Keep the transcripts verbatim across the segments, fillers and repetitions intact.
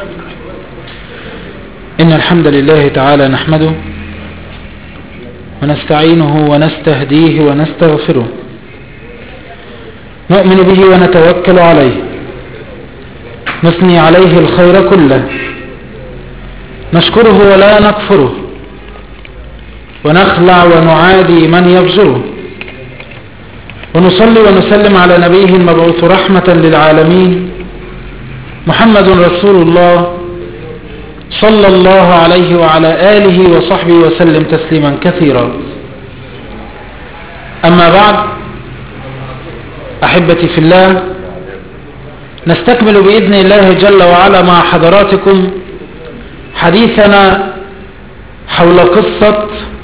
إن الحمد لله تعالى نحمده ونستعينه ونستهديه ونستغفره، نؤمن به ونتوكل عليه، نثني عليه الخير كله، نشكره ولا نكفره، ونخلع ونعادي من يبزره، ونصلي ونسلم على نبيه المبعوث رحمة للعالمين محمد رسول الله صلى الله عليه وعلى آله وصحبه وسلم تسليما كثيرا. أما بعد، أحبتي في الله، نستكمل بإذن الله جل وعلا مع حضراتكم حديثنا حول قصة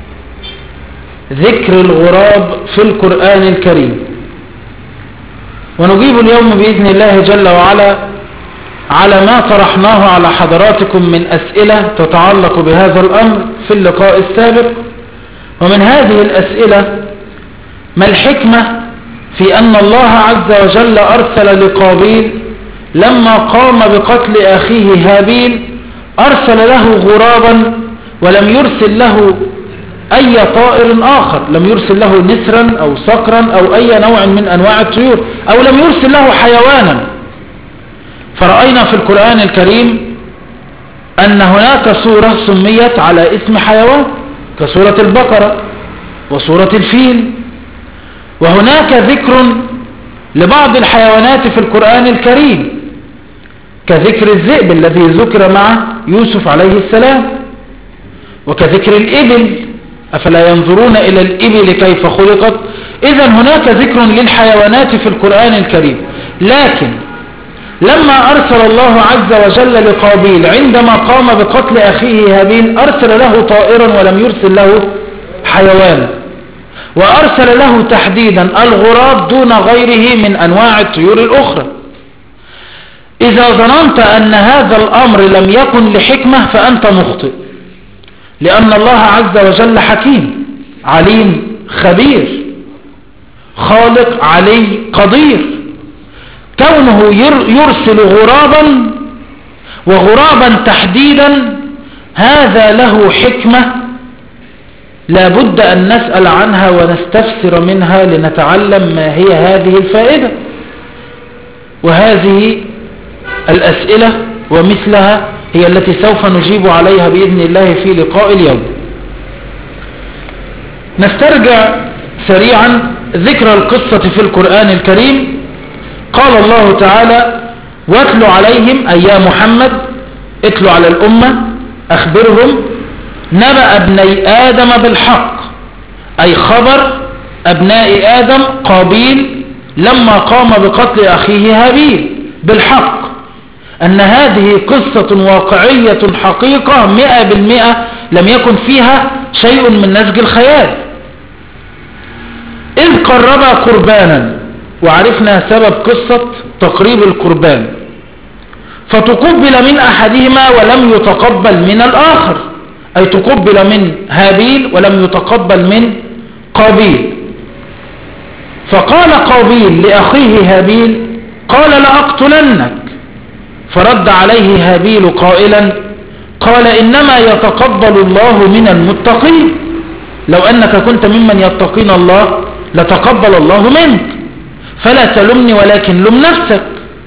ذكر الغراب في القرآن الكريم، ونجيب اليوم بإذن الله جل وعلا على ما طرحناه على حضراتكم من أسئلة تتعلق بهذا الأمر في اللقاء السابق. ومن هذه الأسئلة: ما الحكمة في أن الله عز وجل أرسل لقابيل لما قام بقتل أخيه هابيل أرسل له غرابا ولم يرسل له أي طائر آخر، لم يرسل له نسرا أو صقرا أو أي نوع من أنواع الطيور، أو لم يرسل له حيوانا؟ فرأينا في القرآن الكريم أن هناك سورة سميت على اسم حيوان كسورة البقرة وسورة الفيل، وهناك ذكر لبعض الحيوانات في القرآن الكريم كذكر الذئب الذي ذكر مع يوسف عليه السلام، وكذكر الإبل أفلا ينظرون إلى الإبل كيف خلقت. إذن هناك ذكر للحيوانات في القرآن الكريم، لكن لما أرسل الله عز وجل لقابيل عندما قام بقتل أخيه هابيل أرسل له طائرا ولم يرسل له حيوانا، وأرسل له تحديدا الغراب دون غيره من أنواع الطيور الأخرى. إذا ظننت أن هذا الأمر لم يكن لحكمة فأنت مخطئ، لأن الله عز وجل حكيم عليم خبير خالق علي قدير، كونه يرسل غرابا وغرابا تحديدا هذا له حكمة لا بد أن نسأل عنها ونستفسر منها لنتعلم ما هي هذه الفائدة. وهذه الأسئلة ومثلها هي التي سوف نجيب عليها بإذن الله في لقاء اليوم. نسترجع سريعا ذكر القصة في القرآن الكريم. قال الله تعالى: واتل عليهم أي يا محمد اتل على الأمة أخبرهم نبأ ابني آدم بالحق، أي خبر أبناء آدم قابيل لما قام بقتل أخيه هابيل بالحق، أن هذه قصة واقعية حقيقة مئة بالمئة، لم يكن فيها شيء من نسج الخيال. إذ قربا قربانا، وعرفنا سبب قصة تقريب القربان، فتقبل من أحدهما ولم يتقبل من الآخر، أي تقبل من هابيل ولم يتقبل من قابيل. فقال قابيل لأخيه هابيل: قال لأقتلنك. فرد عليه هابيل قائلا: قال إنما يتقبل الله من المتقين، لو أنك كنت ممن يتقين الله لتقبل الله منك، فلا تلمني ولكن لم نفسك.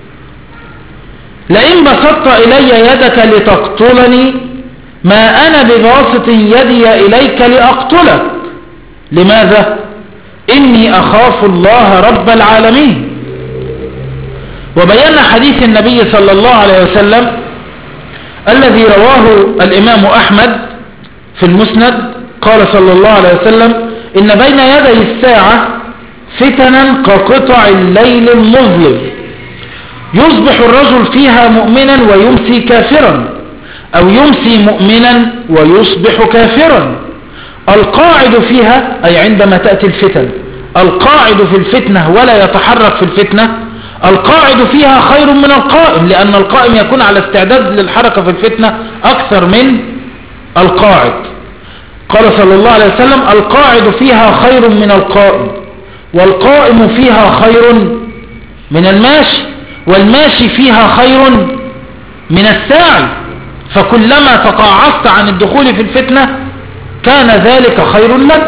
لئن بسطت إلي يدك لتقتلني ما أنا بباسط يدي إليك لأقتلك. لماذا؟ إني أخاف الله رب العالمين. وبينا حديث النبي صلى الله عليه وسلم الذي رواه الإمام أحمد في المسند، قال صلى الله عليه وسلم: إن بين يدي الساعة فتنا كقطع الليل المظلم، يصبح الرجل فيها مؤمنا ويمسي كافرا، أو يمسي مؤمنا ويصبح كافرا. القاعد فيها، أي عندما تأتي الفتن، القاعد في الفتنة ولا يتحرك في الفتنة، القاعد فيها خير من القائم، لأن القائم يكون على استعداد للحركة في الفتنة أكثر من القاعد. قال صلى الله عليه وسلم: القاعد فيها خير من القائم، والقائم فيها خير من الماشي، والماشي فيها خير من الساعي، فكلما تقاعست عن الدخول في الفتنة كان ذلك خير لك.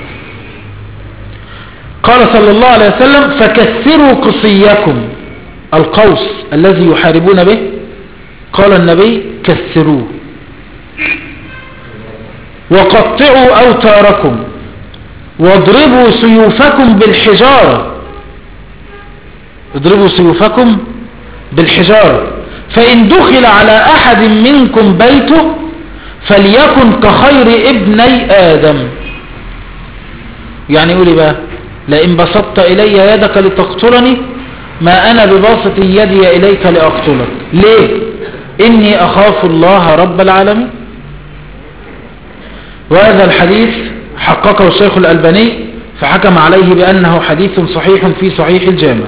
قال صلى الله عليه وسلم فكسروا قصيكم، القوس الذي يحاربون به، قال النبي كسروه، وقطعوا أوتاركم، واضربوا سيوفكم بالحجارة، اضربوا سيوفكم بالحجارة، فإن دخل على أحد منكم بيته فليكن كخير ابني آدم. يعني يقول بقى لئن بسطت إلي يدك لتقتلني ما أنا بباسط يدي إليك لأقتلك. ليه؟ إني أخاف الله رب العالمين. وهذا الحديث حققه الشيخ الألباني فحكم عليه بأنه حديث صحيح في صحيح الجامع.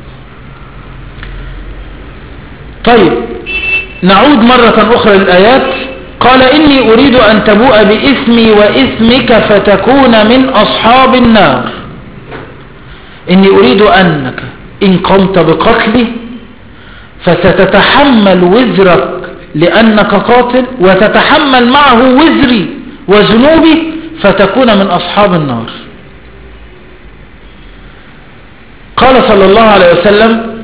طيب نعود مرة أخرى للآيات. قال إني أريد أن تبوء بإثمي وإثمك فتكون من أصحاب النار. إني أريد أنك إن قمت بقتلي فستتحمل وزرك لأنك قاتل، وتتحمل معه وزري وذنوبي فتكون من أصحاب النار. قال صلى الله عليه وسلم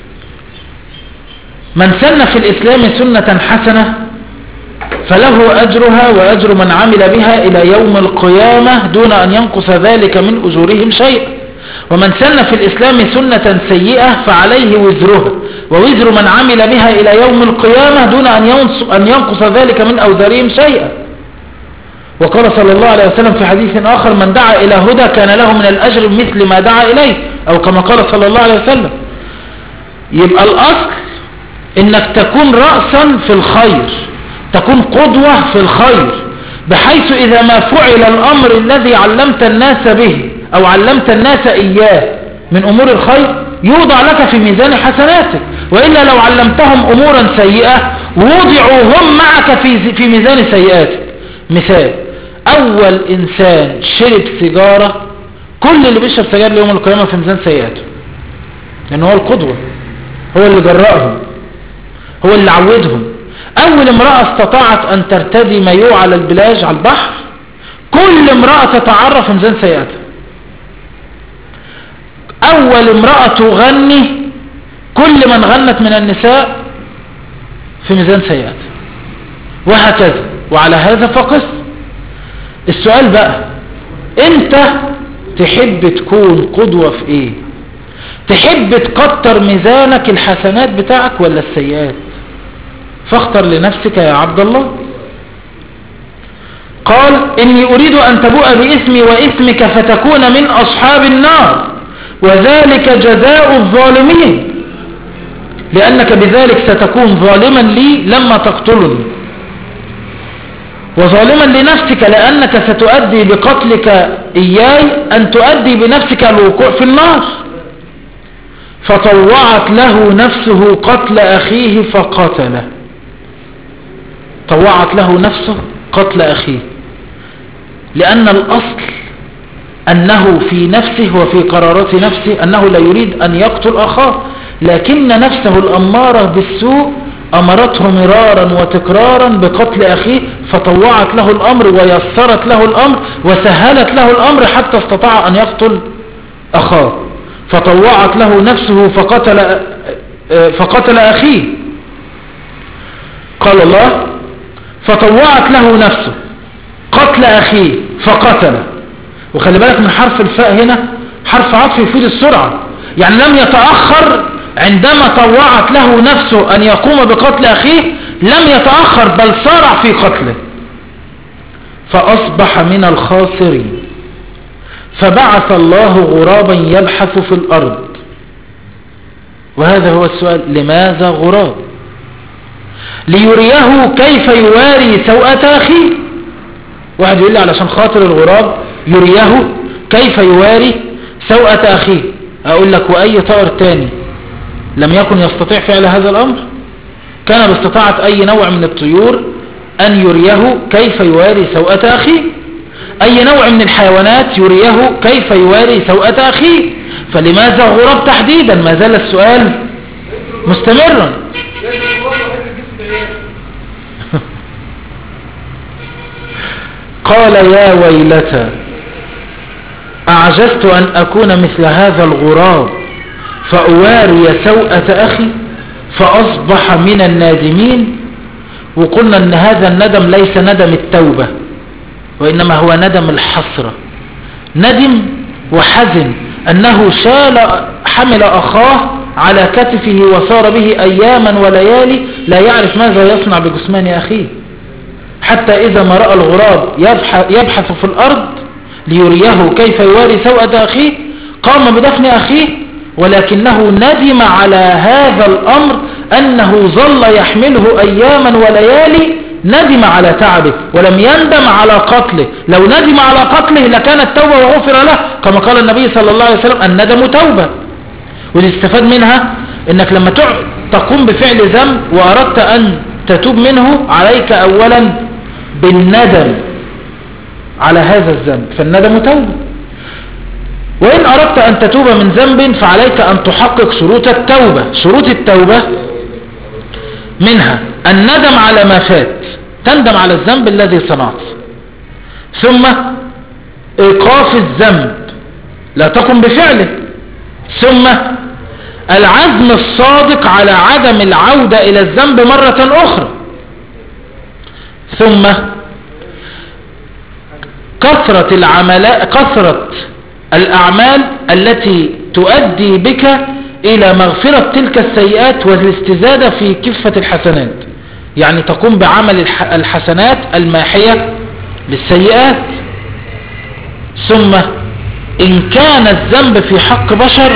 من سن في الإسلام سنة حسنة فله أجرها وأجر من عمل بها إلى يوم القيامة دون أن ينقص ذلك من أجورهم شيء، ومن سن في الإسلام سنة سيئة فعليه وزرها ووزر من عمل بها إلى يوم القيامة دون أن ينقص ذلك من أوزارهم شيئا. وقال صلى الله عليه وسلم في حديث آخر من دعا إلى هدى كان له من الأجر مثل ما دعا إليه، أو كما قال صلى الله عليه وسلم. يبقى الأصل إنك تكون رأسا في الخير، تكون قدوة في الخير، بحيث إذا ما فعل الأمر الذي علمت الناس به أو علمت الناس إياه من أمور الخير يوضع لك في ميزان حسناتك، وإلا لو علمتهم أمورا سيئة وضعوا هم معك في في ميزان سيئاتك. مثال: أول إنسان شرب سيجارة، كل اللي بيشرب سيجارة يوم القيامة في ميزان سيئاته، لأنه هو القدوة، هو اللي جرأهم، هو اللي عودهم. أول امرأة استطاعت أن ترتدي مايوه على البلاج على البحر، كل امرأة تتعرف في ميزان سيئاتها. أول امرأة تغني، كل من غنت من النساء في ميزان سيئاتها، وهكذا. وعلى هذا فقس. السؤال بقى، انت تحب تكون قدوة في ايه؟ تحب تكتر ميزانك الحسنات بتاعك ولا السيئات؟ فاختر لنفسك يا عبد الله. قال إني أريد أن تبوء بإثمي وإثمك فتكون من أصحاب النار وذلك جزاء الظالمين، لأنك بذلك ستكون ظالما لي لما تقتلني، وظالما لنفسك لأنك ستؤدي بقتلك إياي أن تؤدي بنفسك الوقوع في النار. فطوعت له نفسه قتل أخيه فقتله. طوعت له نفسه قتل أخيه، لأن الأصل أنه في نفسه وفي قرارات نفسه أنه لا يريد أن يقتل أخاه، لكن نفسه الأمارة بالسوء أمرته مرارا وتكرارا بقتل أخيه، فطوعت له الأمر ويسرت له الأمر وسهلت له الأمر حتى استطاع أن يقتل أخاه. فطوعت له نفسه فقتل, فقتل أخيه. قال الله فطوعت له نفسه قتل أخيه فقتله. وخلي بالك من حرف الفاء هنا، حرف عطف يفيد السرعة، يعني لم يتأخر عندما طوعت له نفسه أن يقوم بقتل أخيه، لم يتأخر بل سارع في قتله، فأصبح من الخاسرين. فبعث الله غرابا يبحث في الأرض. وهذا هو السؤال، لماذا غراب؟ ليريه كيف يواري سوءة أخيه. واحد يقول لي علشان خاطر الغراب يريه كيف يواري سوءة أخيه. أقول لك وأي طائر تاني لم يكن يستطيع فعل هذا الأمر؟ كان باستطاعة أي نوع من الطيور أن يريه كيف يواري سوءة أخيه. أي نوع من الحيوانات يريه كيف يواري سوءة أخيه. فلماذا غراب تحديدا؟ ما زال السؤال مستمرا. قال يا ويلتى أعجزت أن أكون مثل هذا الغراب فأواري سوءة أخي فأصبح من النادمين. وقلنا أن هذا الندم ليس ندم التوبة، وإنما هو ندم الحسرة. ندم وحزن أنه شال حمل أخاه على كتفه وصار به أياما وليالي لا يعرف ماذا يصنع بجثمان أخيه، حتى إذا ما رأى الغراب يبحث في الأرض ليريه كيف يواري سوءة أخيه قام بدفن أخيه، ولكنه ندم على هذا الأمر أنه ظل يحمله أياما وليالي. ندم على تعبه ولم يندم على قتله. لو ندم على قتله لكانت توبة وغفر له، كما قال النبي صلى الله عليه وسلم الندم توبة. والاستفاد منها انك لما تقوم بفعل ذنب واردت ان تتوب منه عليك اولا بالندم على هذا الذنب، فالندم توبة. وان اردت ان تتوب من ذنب فعليك ان تحقق شروط التوبة. شروط التوبة منها الندم على ما فات، تندم على الذنب الذي صنعته، ثم ايقاف الذنب لا تقم بفعله، ثم العزم الصادق على عدم العودة الى الذنب مرة اخرى، ثم كثرة العملاء كثرة الاعمال التي تؤدي بك الى مغفرة تلك السيئات والاستزادة في كفة الحسنات، يعني تقوم بعمل الحسنات الماحية للسيئات. ثم ان كان الذنب في حق بشر،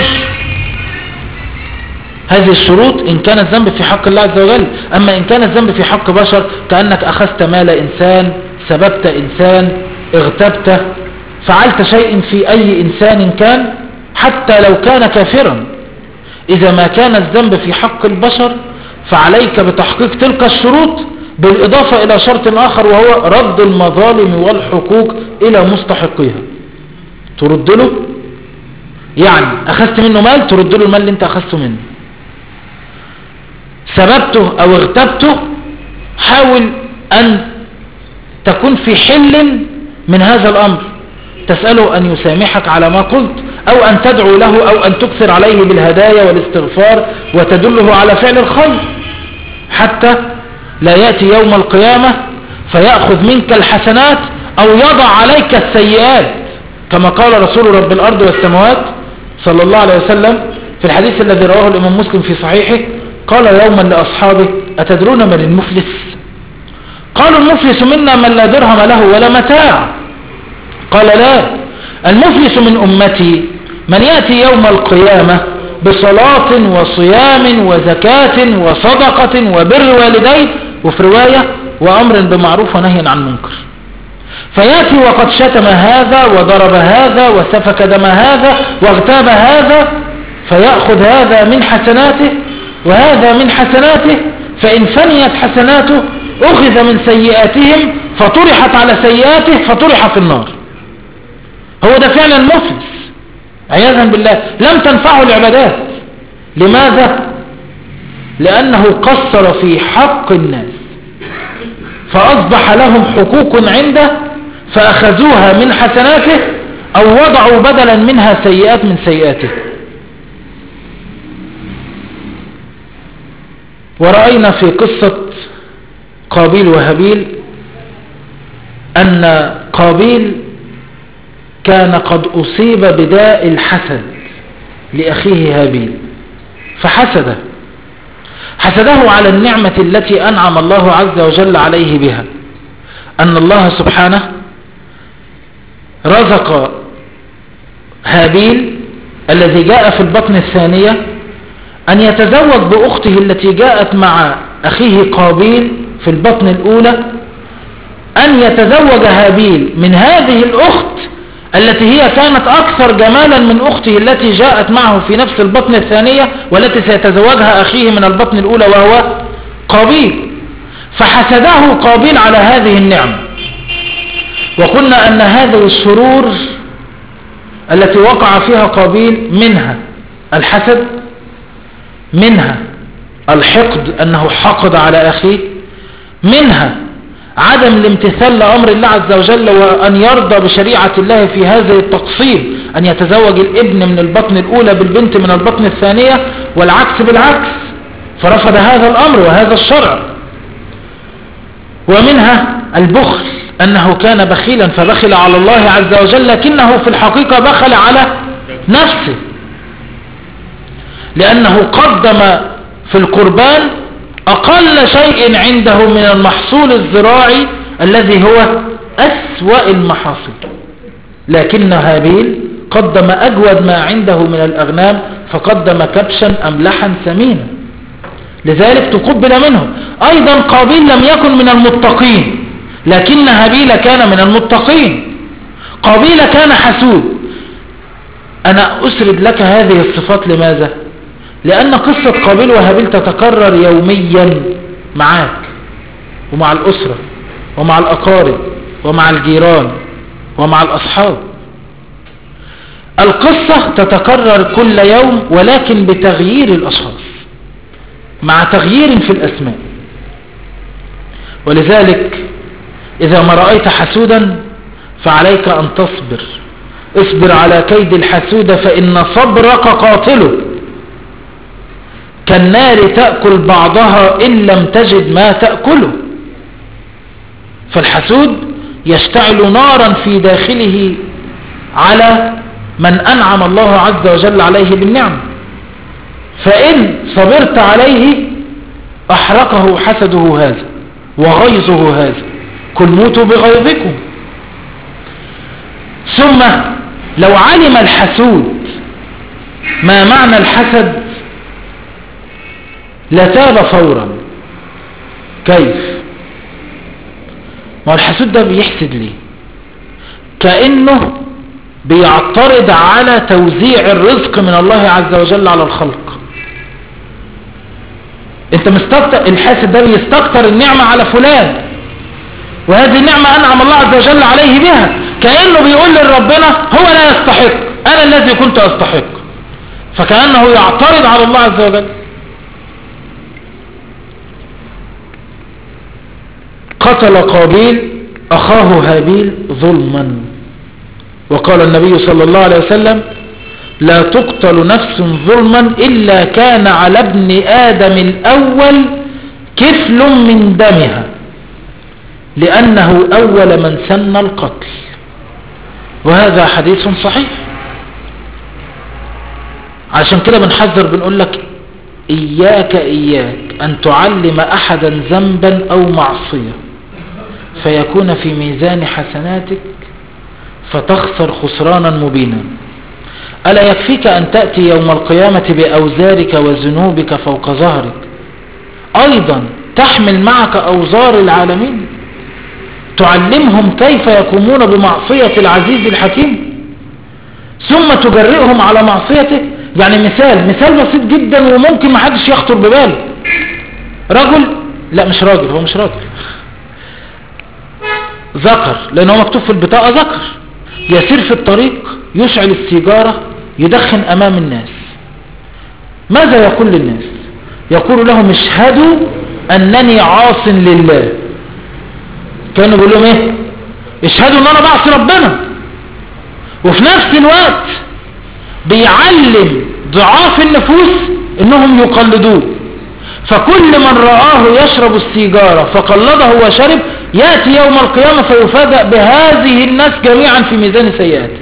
هذه الشروط ان كان الذنب في حق الله عز وجل. اما ان كان الذنب في حق بشر كأنك اخذت مال انسان، سببت انسان، اغتبت، فعلت شيء في اي انسان كان حتى لو كان كافرا، اذا ما كان الذنب في حق البشر فعليك بتحقيق تلك الشروط بالاضافة الى شرط اخر وهو رد المظالم والحقوق الى مستحقيها. ترد له، يعني اخذت منه مال ترد له المال اللي انت اخذته منه، سببته او اغتبته حاول ان تكون في حل من هذا الامر، تسأله ان يسامحك على ما قلت، او ان تدعو له، او ان تكثر عليه بالهدايا والاستغفار وتدله على فعل الخير، حتى لا يأتي يوم القيامة فيأخذ منك الحسنات او يضع عليك السيئات، كما قال رسول رب الارض والسماوات صلى الله عليه وسلم في الحديث الذي رواه الامام مسلم في صحيحه، قال يوما لاصحابه اتدرون من المفلس؟ قالوا المفلس منا من لا درهم له ولا متاع. قال لا، المفلس من امتي من يأتي يوم القيامة بصلاة وصيام وزكاة وصدقة وبر والديه، وفي رواية وأمر بمعروف ونهي عن منكر، فيأتي وقد شتم هذا وضرب هذا وسفك دم هذا واغتاب هذا، فيأخذ هذا من حسناته وهذا من حسناته، فإن فنيت حسناته أخذ من سيئاتهم فطرحت على سيئاته فطرح في النار. هو ده فعلا مفلس عياذا بالله، لم تنفعه العبادات. لماذا؟ لأنه قصر في حق الناس فأصبح لهم حقوق عنده فأخذوها من حسناته أو وضعوا بدلا منها سيئات من سيئاته. ورأينا في قصة قابيل وهابيل أن قابيل كان قد أصيب بداء الحسد لأخيه هابيل فحسده، حسده على النعمة التي أنعم الله عز وجل عليه بها، أن الله سبحانه رزق هابيل الذي جاء في البطن الثانية أن يتزوج بأخته التي جاءت مع أخيه قابيل في البطن الأولى، أن يتزوج هابيل من هذه الأخت التي هي كانت أكثر جمالا من أخته التي جاءت معه في نفس البطن الثانية والتي سيتزوجها أخيه من البطن الأولى وهو قابيل، فحسده قابيل على هذه النعمة. وقلنا أن هذه الشرور التي وقع فيها قابيل منها الحسد، منها الحقد أنه حقد على أخيه، منها عدم الامتثال لأمر الله عز وجل، وأن يرضى بشريعة الله في هذا التقسيم، أن يتزوج الابن من البطن الأولى بالبنت من البطن الثانية والعكس بالعكس، فرفض هذا الأمر وهذا الشرع. ومنها البخل، أنه كان بخيلا فبخل على الله عز وجل، لكنه في الحقيقة بخل على نفسه، لأنه قدم في القربان أقل شيء عنده من المحصول الزراعي الذي هو أسوأ المحاصيل، لكن هابيل قدم أجود ما عنده من الأغنام، فقدم كبشا أملحا سمينا، لذلك تقبل منه. أيضا قابيل لم يكن من المتقين، لكن هابيل كان من المتقين. قابيل كان حسود. أنا أسرد لك هذه الصفات لماذا؟ لأن قصة قابيل وهابيل تتكرر يوميا معك ومع الأسرة ومع الأقارب ومع الجيران ومع الأصحاب. القصة تتكرر كل يوم، ولكن بتغيير الأشخاص مع تغيير في الأسماء. ولذلك إذا ما رأيت حسودا فعليك أن تصبر. اصبر على كيد الحسود فإن صبرك قاتله، كالنار تأكل بعضها إن لم تجد ما تأكله. فالحسود يشتعل نارا في داخله على من أنعم الله عز وجل عليه بالنعم، فإن صبرت عليه أحرقه حسده هذا وغيظه هذا. كل موتوا بغيظكم. ثم لو علم الحسود ما معنى الحسد لتاب فورا. كيف؟ ما الحسود ده بيحسد ليه؟ كأنه بيعترض على توزيع الرزق من الله عز وجل على الخلق. انت مستكتر، الحاسد ده بيستكتر النعمة على فلان، وهذه النعمة أنعم الله عز وجل عليه بها، كأنه بيقول لربنا هو لا يستحق، أنا الذي كنت أستحق، فكأنه يعترض على الله عز وجل. قتل قابيل أخاه هابيل ظلما، وقال النبي صلى الله عليه وسلم لا تقتل نفس ظلما إلا كان على ابن آدم الأول كفل من دمها، لأنه أول من سن القتل. وهذا حديث صحيح. عشان كده بنحذر بنقول لك إياك إياك أن تعلم أحدا ذنبا أو معصية فيكون في ميزان حسناتك فتخسر خسرانا مبينا. ألا يكفيك أن تأتي يوم القيامة بأوزارك وذنوبك فوق ظهرك، أيضا تحمل معك أوزار العالمين، تعلمهم كيف يقومون بمعصية العزيز الحكيم ثم تجرئهم على معصيته. يعني مثال مثال بسيط جدا وممكن ما حدش يخطر بباله. رجل، لا مش راجل، هو مش راجل، ذكر، لأنه مكتوب في البطاقة ذكر، يسير في الطريق يشعل السيجارة يدخن أمام الناس. ماذا يقول للناس؟ يقول لهم اشهدوا أنني عاص لله. كانوا بيقول لهم ايه؟ اشهدوا ان انا بعصي ربنا. وفي نفس الوقت بيعلم ضعاف النفوس انهم يقلدوه، فكل من رآه يشرب السيجارة فقلده وشرب يأتي يوم القيامة فيفاجأ بهذه الناس جميعا في ميزان سيئاته.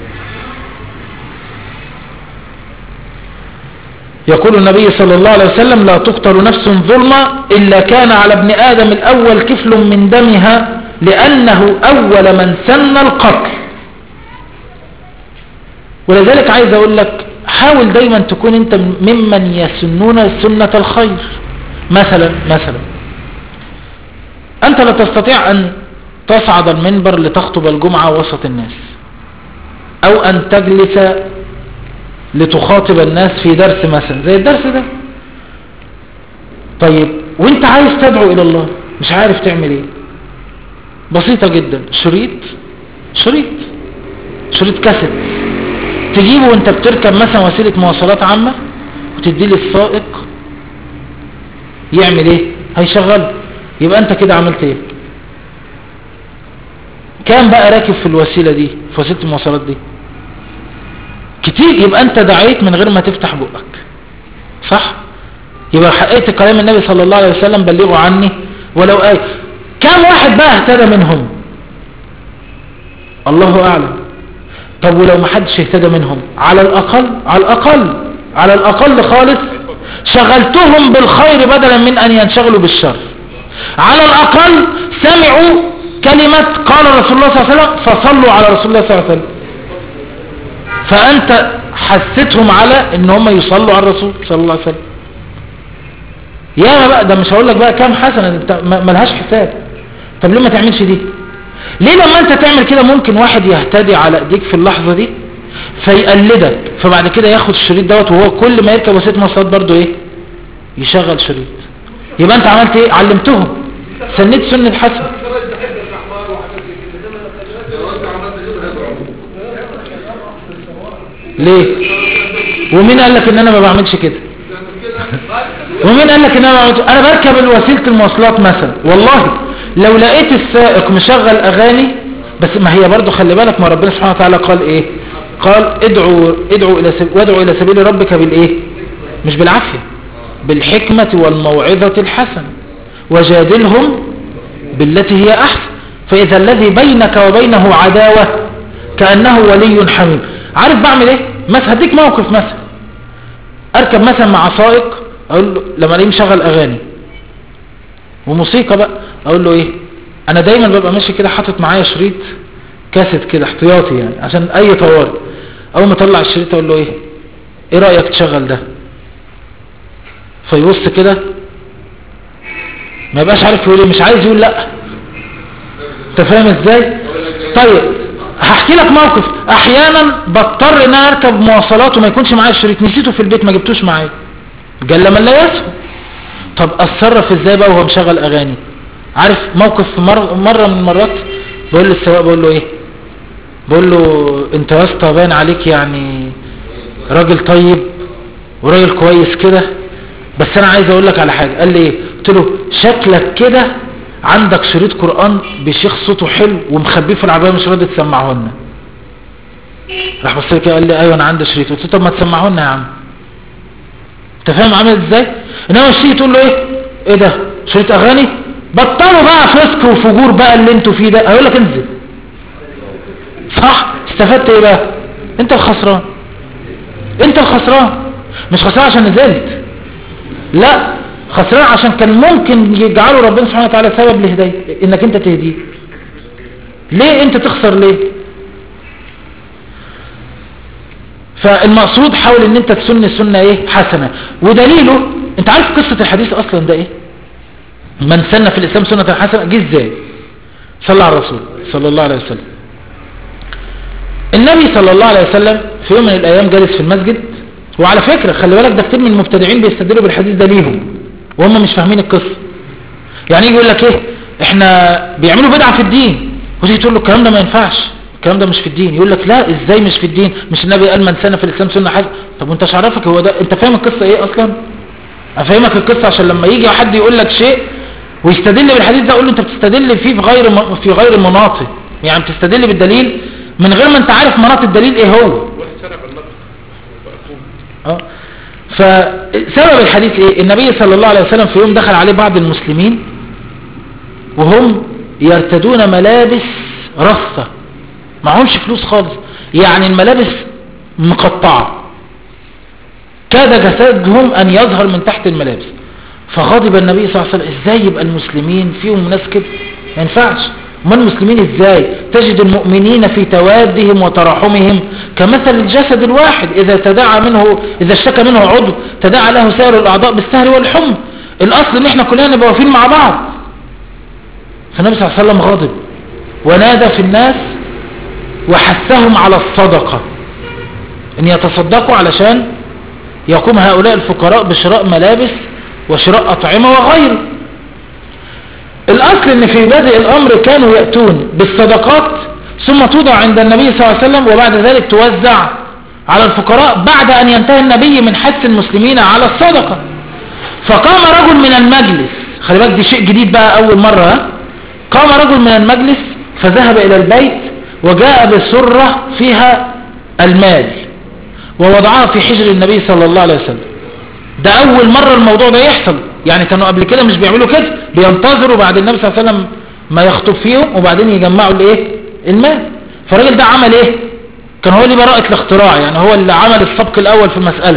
يقول النبي صلى الله عليه وسلم لا تقتل نفس ظلما إلا كان على ابن آدم الأول كفل من دمها لأنه أول من سن القتل. ولذلك عايز أقول لك حاول دايما تكون أنت ممن يسنون سنة الخير. مثلا مثلا أنت لا تستطيع أن تصعد المنبر لتخطب الجمعة وسط الناس، أو أن تجلس لتخاطب الناس في درس مثلا زي الدرس ده. طيب وانت عايز تدعو إلى الله مش عارف تعمل ايه؟ بسيطة جدا، شريط شريط شريط كاسيت تجيبه وانت بتركب مثلا وسيلة مواصلات عامة وتديه للسائق يعمل ايه؟ هيشغله. يبقى انت كده عملت ايه؟ كام بقى راكب في الوسيلة دي، في وسيلة المواصلات دي؟ كتير. يبقى انت دعيت من غير ما تفتح بقك، صح؟ يبقى حققت كلام النبي صلى الله عليه وسلم بلغوا عني ولو آية. كم واحد بقى اهتدى منهم؟ الله اعلم. طب ولو ما حدش اهتدى منهم، على الاقل على الاقل على الاقل خالص شغلتهم بالخير بدلا من ان ينشغلوا بالشر. على الاقل سمعوا كلمة قال رسول الله صلى الله عليه وسلم فصلوا على رسول الله صلى الله عليه وسلم، فانت حسيتهم على ان هم يصلوا على الرسول صلى الله عليه وسلم. يا بقى ده مش هقول لك بقى كام حسنة ملهاش حساب. طب ليه ما تعملش دي؟ ليه لما انت تعمل كده ممكن واحد يهتدي على ايديك في اللحظة دي فيقلدك، فبعد كده ياخد الشريط دوت وهو كل ما يركب وسيله مواصلات برضو ايه يشغل شريط. يبقى انت عملت ايه؟ علمتهم، سنيت سنة حسن. ليه؟ ومين قال لك ان انا ما بعملش كده؟ ومين قال لك ان انا ما بعملش؟ انا بركب الوسيله المواصلات مثلا، والله لو لقيت السائق مشغل اغاني، بس ما هي برضو خلي بالك، ما ربنا سبحانه وتعالى قال ايه؟ قال ادعوا ادعوا الى سبيل وادعوا الى سبيل ربك بالايه؟ مش بالعافيه، بالحكمه والموعظه الحسنه وجادلهم بالتي هي احسن، فاذا الذي بينك وبينه عداوه كانه ولي حميم. عارف بعمل ايه؟ مثلا هديك موقف، مثلا اركب مثلا مع سائق، اقول له لما الاقيه مشغل اغاني وموسيقى بقى، اقول له ايه؟ انا دايما ببقى ماشي كده حاطط معايا شريط كاسيت كده احتياطي يعني عشان اي طوارئ. اول ما اطلع الشريط اقول له ايه؟ ايه رايك تشغل ده؟ فيبص كده ما يبقاش عارف يقول ايه، مش عايز يقول لا. انت فاهم ازاي؟ طيب هحكي لك موقف. احيانا بضطر ان انا اركب مواصلات وما يكونش معايا الشريط، نسيته في البيت ما جبتوش معايا، جل من لا يسهو. طب اتصرف ازاي بقى وهو مشغل اغاني؟ عارف موقف مر... مرة من المرات بقول للسواق، بقول له ايه؟ بقول له انت يا اسطى باين عليك يعني راجل طيب وراجل كويس كده، بس انا عايز اقول لك على حاجة. قال لي ايه؟ قلت له شكلك كده عندك شريط قرآن بشيخ صوته حلو ومخبيه في العربية مش راضي تسمعه لنا. راح بص لي كده قال لي ايوه انا عندي شريط. قلت له طب ما تسمعه لنا يا عم. انت فاهم عامل ازاي؟ انما الشيء تقول له ايه؟ ايه ده؟ شريط اغاني؟ بطلوا بقى فسق وفجور بقى اللي انتوا فيه ده. هيقول لك انزل. صح؟ استفدت ايه بقى؟ انت الخسران. انت الخسران. مش خسران عشان نزلت، لا، خسران عشان كان ممكن يجعله ربنا سبحانه وتعالى سبب لهداية انك انت تهديه. ليه انت تخسر ليه؟ فالمقصود حاول ان انت تسن سنة ايه حسنة. ودليله انت عارف قصة الحديث اصلا ده ايه؟ من سن في الاسلام سنة حسنة جه ازاي؟ صلى على الرسول صلى الله عليه وسلم. النبي صلى الله عليه وسلم في يوم من الايام جالس في المسجد، وعلى فكرة خلي بالك ده كتير من المبتدعين بيستدلوا بالحديث ده ليهم وهم مش فاهمين القصة. يعني يجي يقول لك ايه؟ احنا بيعملوا بدعة في الدين، وتيجي تقول له الكلام ده ما ينفعش، الكلام ده مش في الدين. يقول لك لا ازاي مش في الدين؟ مش النبي قال من سن في الاسلام سنة حسنة؟ طب وانت مش عارفك هو ده؟ انت فاهم القصة ايه اصلا؟ افهمك القصة عشان لما يجي حد يقول لك شيء ويستدل بالحديث ده اقول له انت بتستدل فيه في غير م... في غير مناطق، يعني بتستدل بالدليل من غير ما انت عارف مناط الدليل ايه هو. اه فسبب الحديث ايه؟ النبي صلى الله عليه وسلم في يوم دخل عليه بعض المسلمين وهم يرتدون ملابس رصة، معهمش فلوس خالص، يعني الملابس مقطعة كاد جسدهم ان يظهر من تحت الملابس. فغضب النبي صلى الله عليه وسلم، ازاي يبقى المسلمين فيهم ناس كده؟ ما ينفعش. ما المسلمين ازاي؟ تجد المؤمنين في توادهم وتراحمهم كمثل الجسد الواحد، اذا تداعى منه اذا اشتكى منه عضو تداعى له سائر الاعضاء بالسهر والحمى. الاصل ان احنا كلنا نبقى واقفين مع بعض. فالنبي صلى الله عليه وسلم غضب ونادى في الناس وحثهم على الصدقة، ان يتصدقوا علشان يقوم هؤلاء الفقراء بشراء ملابس وشراء أطعمة وغيره. الأصل ان في بدء الأمر كانوا يأتون بالصدقات ثم توضع عند النبي صلى الله عليه وسلم وبعد ذلك توزع على الفقراء بعد أن ينتهي النبي من حث المسلمين على الصدقة. فقام رجل من المجلس، خلي بالك دي شيء جديد بقى أول مرة، ها؟ قام رجل من المجلس فذهب إلى البيت وجاء بسرة فيها المال ووضعها في حجر النبي صلى الله عليه وسلم. ده أول مرة الموضوع ده يحصل، يعني كانوا قبل كده مش بيعملوا كده، بينتظروا بعد النبي صلى الله عليه وسلم ما يخطب فيهم وبعدين يجمعوا الايه المال. فالراجل ده عمل ايه؟ كان هو اللي براءة الاختراع، يعني هو اللي عمل السبق الأول في المسألة.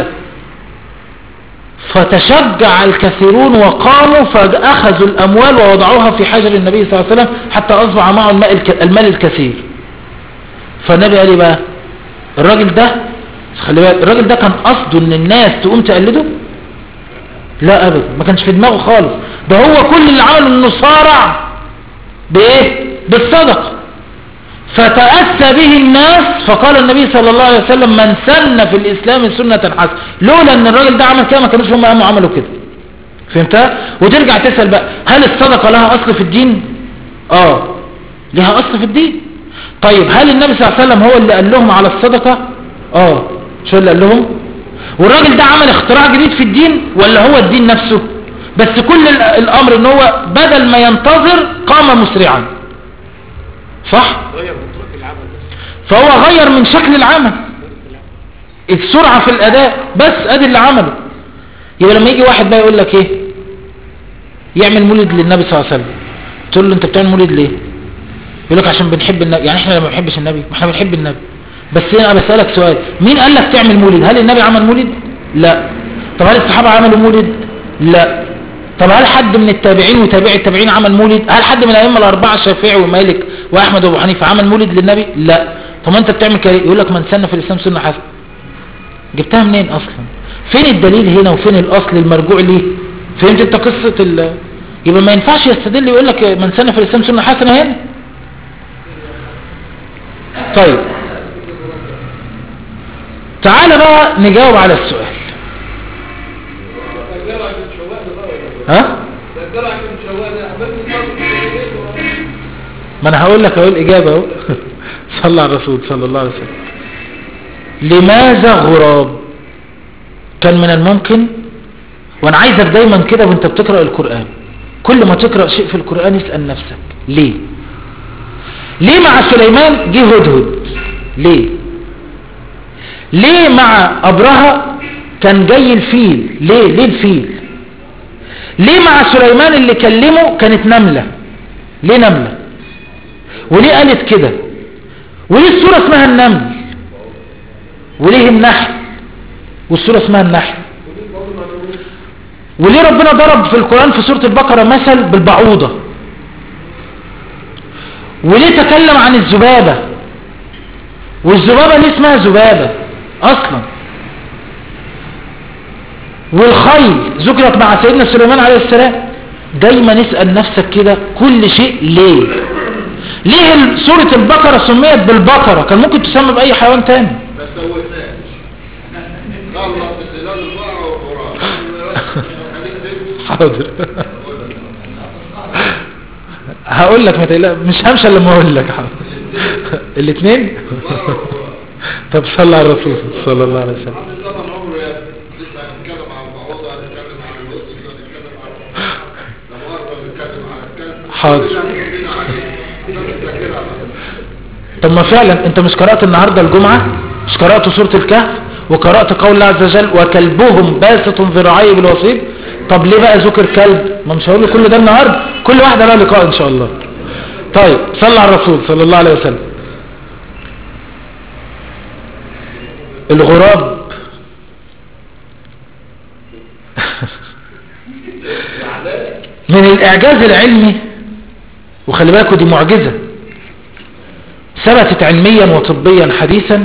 فتشجع الكثيرون وقاموا فأخذوا الأموال ووضعوها في حجر النبي صلى الله عليه وسلم حتى أصبح معه المال الكثير. فالنبي قال لي بقى الراجل ده خلي بالك، الراجل ده كان قصده ان الناس تقوم تقلده؟ لا ابدا، ما كانش في دماغه خالص. ده هو كل اللي عمله انه صارع بايه؟ بالصدقه. فتأسى به الناس، فقال النبي صلى الله عليه وسلم من سن في الاسلام سنة حسنة. لولا ان الراجل ده عمل كده ما كانوش هم قاموا عملوا كده. فهمتها؟ وترجع تسأل بقى هل الصدقة لها اصل في الدين؟ اه لها اصل في الدين. طيب هل النبي صلى الله عليه وسلم هو اللي قال لهم على الصدقة؟ اه شو اللي قال لهم؟ والراجل ده عمل اختراع جديد في الدين ولا هو الدين نفسه؟ بس كل الامر ان هو بدل ما ينتظر قام مسرعا، صح؟ فهو غير من شكل العمل، السرعة في الاداء، بس ادي اللي عمله. يبقى لما يجي واحد بقى يقول لك ايه يعمل مولد للنبي صلى الله عليه وسلم، تقول له انت بتعمل مولد ليه؟ يقول لك عشان بنحب النبي. يعني احنا لما بنحبش النبي؟ ما احنا بنحب النبي. بس انا بسألك سؤال، مين قال لك تعمل مولد؟ هل النبي عمل مولد؟ لا. طب هل الصحابة عملوا مولد؟ لا. طب هل حد من التابعين وتابعي التابعين عمل مولد؟ هل حد من الائمه الاربعه الشافعي ومالك واحمد وابو حنيفه عمل مولد للنبي؟ لا. طب ما انت بتعمل كده، يقول لك من سن في الاسلام سنه حسنه. جبتها منين اصلا؟ فين الدليل هنا وفين الاصل المرجوع ليه؟ فهمت انت قصه ال... يبقى ما ينفعش يستدل يقول لك من سن في الاسلام سنه حسنه هنا. طيب تعال بقى نجاوب على السؤال. ها؟ ما انا هقول لك اهو الاجابه اهو. صلى على الرسول صلى الله عليه وسلم. لماذا غراب؟ كان من الممكن، وانا عايزك دايما كده وانت بتقرا القران كل ما تقرا شيء في القران اسال نفسك ليه؟ ليه مع سليمان جه هدهد؟ ليه؟ ليه مع ابرهة كان جاي الفيل؟ ليه؟ ليه الفيل؟ ليه مع سليمان اللي كلمه كانت نملة؟ ليه نملة؟ وليه قالت كده؟ وليه السورة اسمها النمل؟ وليه النحل والسورة اسمها النحل؟ وليه ربنا ضرب في القرآن في سورة البقرة مثل بالبعوضة؟ وليه تكلم عن الذبابة؟ والذبابة ليه اسمها ذبابة اصلا؟ والخيل ذكرت مع سيدنا سليمان عليه السلام. دايما اسأل نفسك كده كل شيء ليه؟ ليه سورة البقرة سميت بالبقرة؟ كان ممكن تسمى بأي حيوان تاني. حاضر هقول لك، ما تقلق، مش همشي لما اقول لك. حاضر الاثنين. طب صلى على الرسول صلى الله عليه وسلم. حاضر. طب ما فعلا انت مش قرأت النهاردة الجمعة؟ مش قرأت سورة الكهف وقرأت قول الله عز وجل وكلبهم باسط ذراعيه بالوصيد؟ طب ليه بقى ذكر كلب؟ ما مش هقول كل ده النهاردة، كل واحدة لها لقاء ان شاء الله. طيب صلى على الرسول صلى الله عليه وسلم. الغراب من الاعجاز العلمي، وخلي بالكوا دي معجزة ثبتت علميا وطبيا حديثا،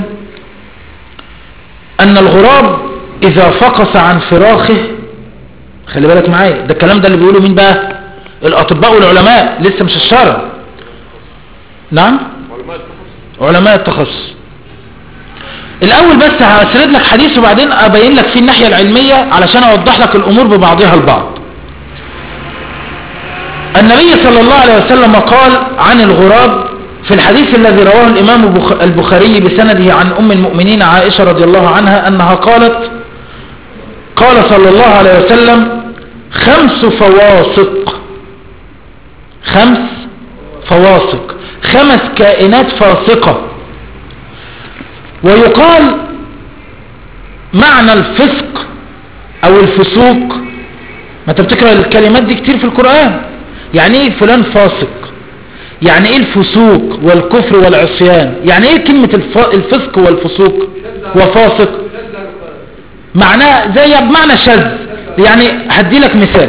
ان الغراب اذا فقس عن فراخه، خلي بالك معايا، ده الكلام ده اللي بيقوله مين بقى؟ الاطباء والعلماء، لسه مش الشرع. نعم علماء التخصص. الاول بس هسرد لك حديث وبعدين ابين لك فيه الناحية العلمية علشان اوضح لك الامور ببعضها البعض. النبي صلى الله عليه وسلم قال عن الغراب في الحديث الذي رواه الامام البخاري بسنده عن ام المؤمنين عائشة رضي الله عنها انها قالت قال صلى الله عليه وسلم خمس فواسق، خمس فواسق. خمس كائنات فاسقة. ويقال معنى الفسق او الفسوق، ما تبتكر الكلمات دي كتير في القرآن. يعني ايه فلان فاسق؟ يعني ايه الفسوق والكفر والعصيان؟ يعني ايه كلمة الفسق والفسوق وفاسق؟ معناه زي بمعنى شاذ. يعني هدي لك مثال.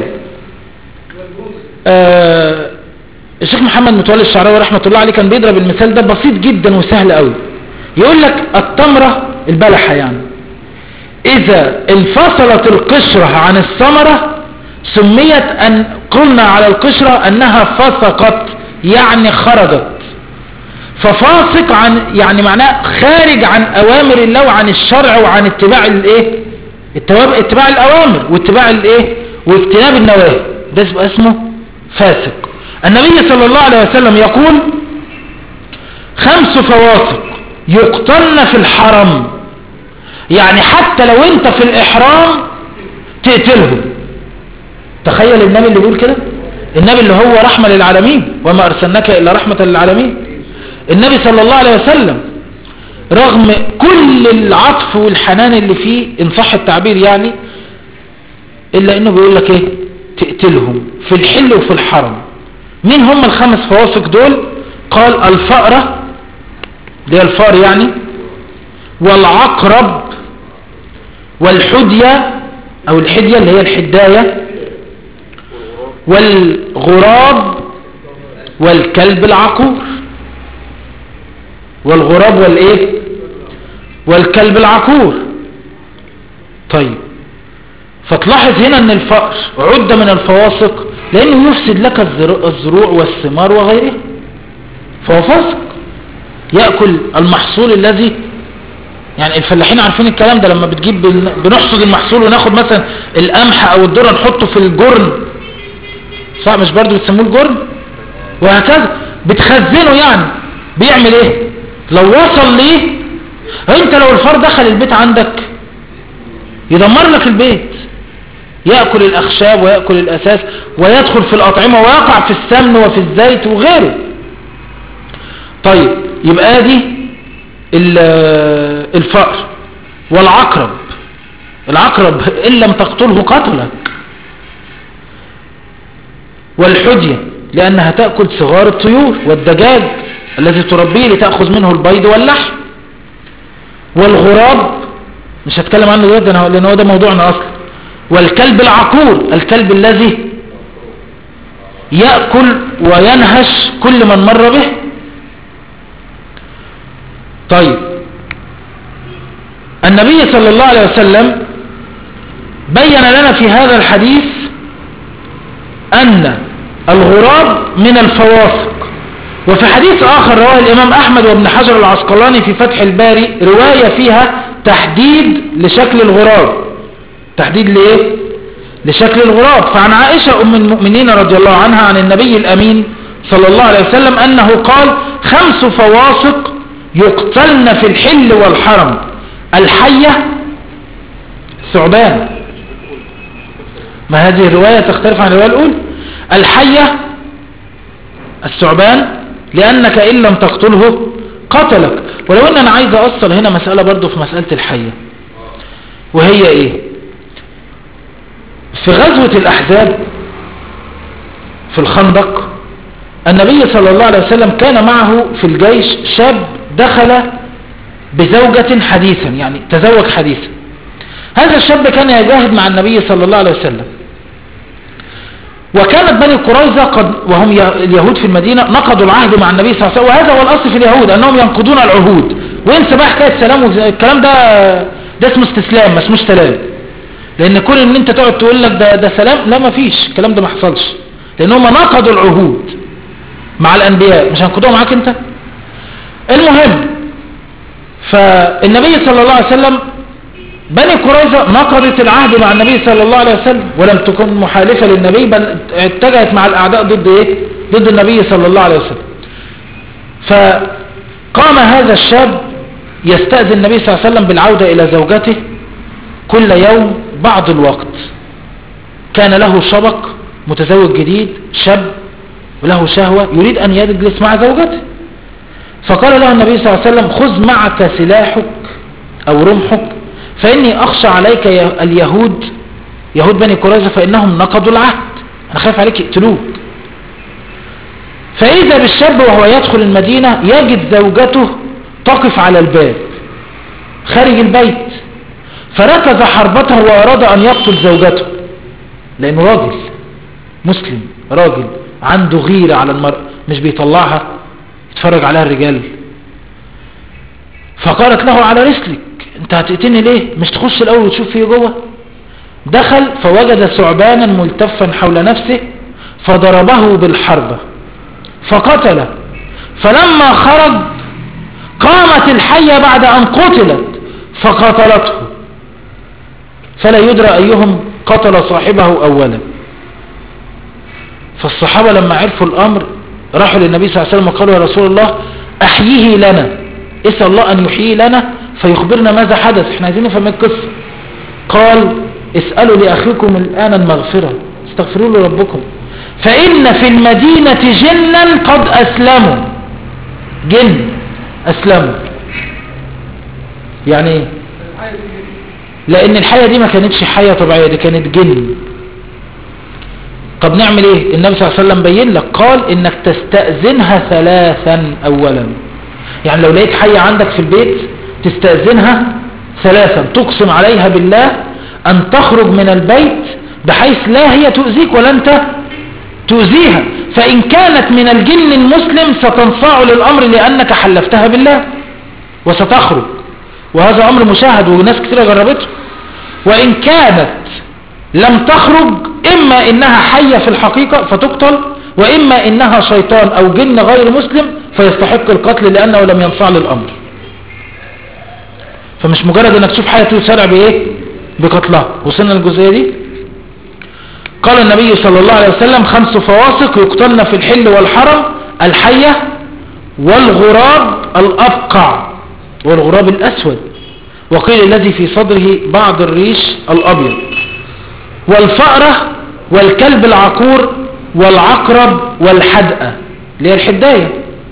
آه الشيخ محمد متولي الشعراوي رحمة الله عليه كان بيضرب المثال ده بسيط جدا وسهل قوي. يقول لك التمرة البلحة يعني اذا انفصلت القشرة عن الثمرة سميت ان قلنا على القشرة انها فسقت، يعني خرجت. ففاسق عن يعني معناه خارج عن اوامر الله وعن الشرع وعن اتباع الايه اتباع الاوامر واتباع الايه واجتناب النواهي، ده اسمه فاسق. النبي صلى الله عليه وسلم يقول خمس فواسق يقتلن في الحرم، يعني حتى لو انت في الاحرام تقتلهم. تخيل النبي اللي بيقول كده، النبي اللي هو رحمة للعالمين، وما ارسلناك الا رحمة للعالمين. النبي صلى الله عليه وسلم رغم كل العطف والحنان اللي فيه ان صح التعبير يعني، الا انه بيقول لك ايه؟ تقتلهم في الحل وفي الحرم. مين هم الخمس فواسق دول؟ قال الفأرة، دي الفار يعني، والعقرب، والحدية او الحدية اللي هي الحداية، والغراب، والكلب العقور. والغراب والايه والكلب العقور. طيب فتلاحظ هنا ان الفأر عد من الفواسق لانه يفسد لك الزروع والثمار وغيره، فهو فاسق. يأكل المحصول الذي يعني الفلاحين عارفين الكلام ده، لما بتجيب بنحصد المحصول وناخد مثلا القمح او الذره نحطه في الجرن، صح؟ مش برضو بتسموه الجرن؟ وهكذا بتخزنه. يعني بيعمل ايه لو وصل ليه؟ انت لو الفار دخل البيت عندك يدمر لك البيت، يأكل الأخشاب ويأكل الأساس ويدخل في الأطعمة ويقع في السمن وفي الزيت وغيره. طيب يبقى دي الفأر. والعقرب، العقرب إن لم تقتله قتلك. والحدية لأنها تأكل صغار الطيور، والدجاج الذي تربيه لتأخذ منه البيض واللحم. والغراب مش هتكلم عنه دلوقتي لأن هو ده موضوعنا أصلا. والكلب العقور، الكلب الذي يأكل وينهش كل من مر به. طيب النبي صلى الله عليه وسلم بين لنا في هذا الحديث أن الغراب من الفواسق. وفي حديث آخر رواه الإمام أحمد وابن حجر العسقلاني في فتح الباري رواية فيها تحديد لشكل الغراب، تحديد لإيه؟ لشكل الغراب. فعن عائشة أم المؤمنين رضي الله عنها عن النبي الأمين صلى الله عليه وسلم أنه قال خمس فواسق يقتلن في الحل والحرم: الحية، الثعبان، ما هذه الرواية تختلف عن الرواية الأولى. الحية الثعبان لأنك إن لم تقتله قتلك. ولو أن أنا عايز أصل هنا مسألة برضو في مسألة الحية، وهي إيه؟ في غزوة الأحزاب في الخندق النبي صلى الله عليه وسلم كان معه في الجيش شاب دخل بزوجة حديثا، يعني تزوج حديثا. هذا الشاب كان يجاهد مع النبي صلى الله عليه وسلم. وكانت بني قريظة قد وهم اليهود في المدينة نقضوا العهد مع النبي صلى الله عليه وسلم، وهذا هو الأصل في اليهود أنهم ينقضون العهود. وينسى بقى حكاية سلام والكلام ده، ده اسمه استسلام ما اسموش سلام. لأن كل ان انت تقعد تقول لك ده, ده سلام، لا ما فيش الكلام ده، ما حصلش، لأنهم نقضوا العهود مع الأنبياء، مش هنقضوها معاك انت. المهم فالنبي صلى الله عليه وسلم بني قريظة نقضت العهد مع النبي صلى الله عليه وسلم ولم تكن محالفة للنبي، بل اتجهت مع الأعداء ضد ايه؟ ضد النبي صلى الله عليه وسلم. فقام هذا الشاب يستأذن النبي صلى الله عليه وسلم بالعودة إلى زوجته كل يوم بعض الوقت. كان له شبق، متزوج جديد شاب وله شهوة، يريد أن يجلس مع زوجته فقال له النبي صلى الله عليه وسلم خذ معك سلاحك أو رمحك فإني أخشى عليك اليهود يهود بني قريظة فإنهم نقضوا العهد، أنا خايف عليك يقتلوك. فإذا بالشاب وهو يدخل المدينة يجد زوجته تقف على الباب خارج البيت، فركز حربته وأراد أن يقتل زوجته، لأنه راجل مسلم، راجل عنده غيرة على المرأة، مش بيطلعها يتفرج عليها الرجال. فقالت له على رسلك، انت هتقتلني ليه؟ مش تخش الأول وتشوف فيه جوه؟ دخل فوجد ثعبانا ملتفا حول نفسه فضربه بالحربة فقتله. فلما خرج قامت الحية بعد أن قتلت فقتلته، فلا يدرى أيهم قتل صاحبه أولا. فالصحابة لما عرفوا الأمر راحوا للنبي صلى الله عليه وسلم وقالوا يا رسول الله أحييه لنا، اسأل الله أن يحييه لنا فيخبرنا ماذا حدث، احنا عايزين نفهم القصة. قال اسألوا لأخيكم الآن المغفرة، استغفروا له ربكم، فإن في المدينة جنا قد أسلموا. جن أسلموا يعني ايه؟ لأن الحية دي ما كانتش حية طبيعية، دي كانت جن. طب نعمل ايه؟ النبي صلى الله عليه وسلم بين لك، قال انك تستأذنها ثلاثا اولا، يعني لو لقيت حية عندك في البيت تستأذنها ثلاثا، تقسم عليها بالله ان تخرج من البيت بحيث لا هي تؤذيك ولا انت تؤذيها، فان كانت من الجن المسلم ستنصاع للامر لانك حلفتها بالله وستخرج، وهذا امر مشاهد وناس كثيرة جربته. وان كانت لم تخرج اما انها حية في الحقيقة فتقتل، واما انها شيطان او جن غير مسلم فيستحق القتل لانه لم ينصاع للامر. فمش مجرد انك تشوف حية تسارع بايه؟ بقتلها. وصلنا للجزئية دي. قال النبي صلى الله عليه وسلم خمس فواسق يقتلن في الحل والحرم: الحية والغراب الأبقع والغراب الأسود، وقيل الذي في صدره بعض الريش الأبيض، والفأرة والكلب العقور والعقرب والحدقة اللي هي الحداية.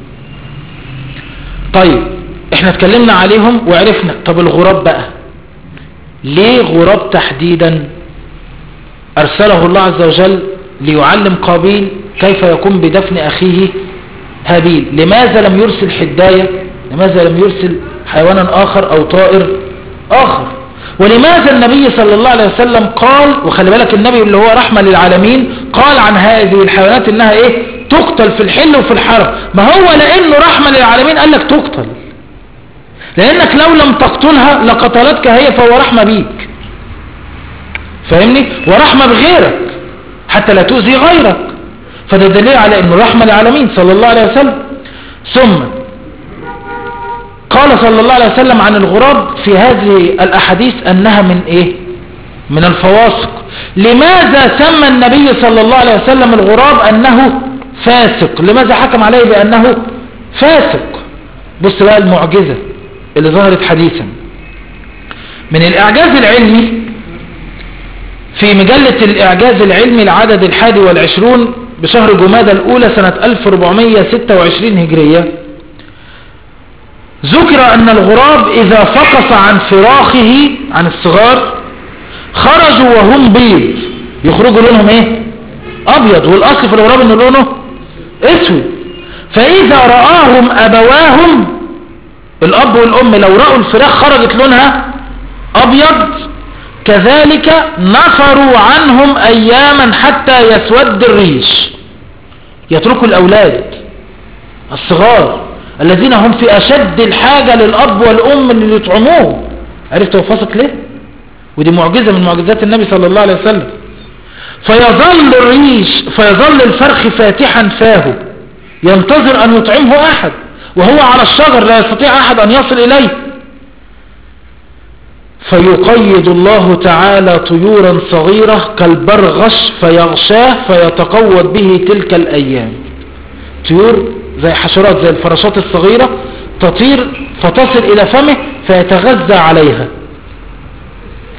طيب احنا اتكلمنا عليهم وعرفنا. طب الغراب بقى ليه غراب تحديدا؟ أرسله الله عز وجل ليعلم قابيل كيف يقوم بدفن أخيه هابيل. لماذا لم يرسل حداية؟ لماذا لم يرسل حيوانا آخر أو طائر آخر؟ ولماذا النبي صلى الله عليه وسلم قال، وخلي بالك النبي اللي هو رحمة للعالمين، قال عن هذه الحيوانات انها ايه؟ تقتل في الحل وفي الحرم. ما هو لانه رحمة للعالمين قال لك تقتل، لانك لو لم تقتلها لقتلتك هي، فهو رحمة بيك، فاهمني؟ ورحمة بغيرك حتى لا تؤذي غيرك، فده دليل على انه رحمة للعالمين صلى الله عليه وسلم. ثم قال صلى الله عليه وسلم عن الغراب في هذه الأحاديث أنها من إيه؟ من الفواسق. لماذا سمى النبي صلى الله عليه وسلم الغراب أنه فاسق؟ لماذا حكم عليه بأنه فاسق؟ بص بقى المعجزة اللي ظهرت حديثا من الإعجاز العلمي في مجلة الإعجاز العلمي العدد الحادي والعشرون بشهر جمادى الأولى سنة ألف وأربعمائة وستة وعشرين هجرية. ذكر أن الغراب إذا فقس عن فراخه عن الصغار خرجوا وهم بيض، يخرجوا لونهم إيه؟ أبيض، والأصل في الغراب إن لونه أسود. فإذا رآهم أبواهم الأب والأم لو رأوا الفراخ خرجت لونها أبيض كذلك نفروا عنهم أياما حتى يسود الريش، يتركوا الأولاد الصغار الذين هم في أشد الحاجة للأب والأم اللي يطعموه. عرفت وفصت ليه؟ ودي معجزة من معجزات النبي صلى الله عليه وسلم. فيظل الريش فيظل الفرخ فاتحا فاه ينتظر أن يطعمه أحد، وهو على الشجر لا يستطيع أحد أن يصل إليه. فيقيد الله تعالى طيورا صغيرة كالبرغش فيغشاه فيتقوض به تلك الأيام. طيور زي حشرات زي الفراشات الصغيرة تطير فتصل إلى فمه فيتغذى عليها.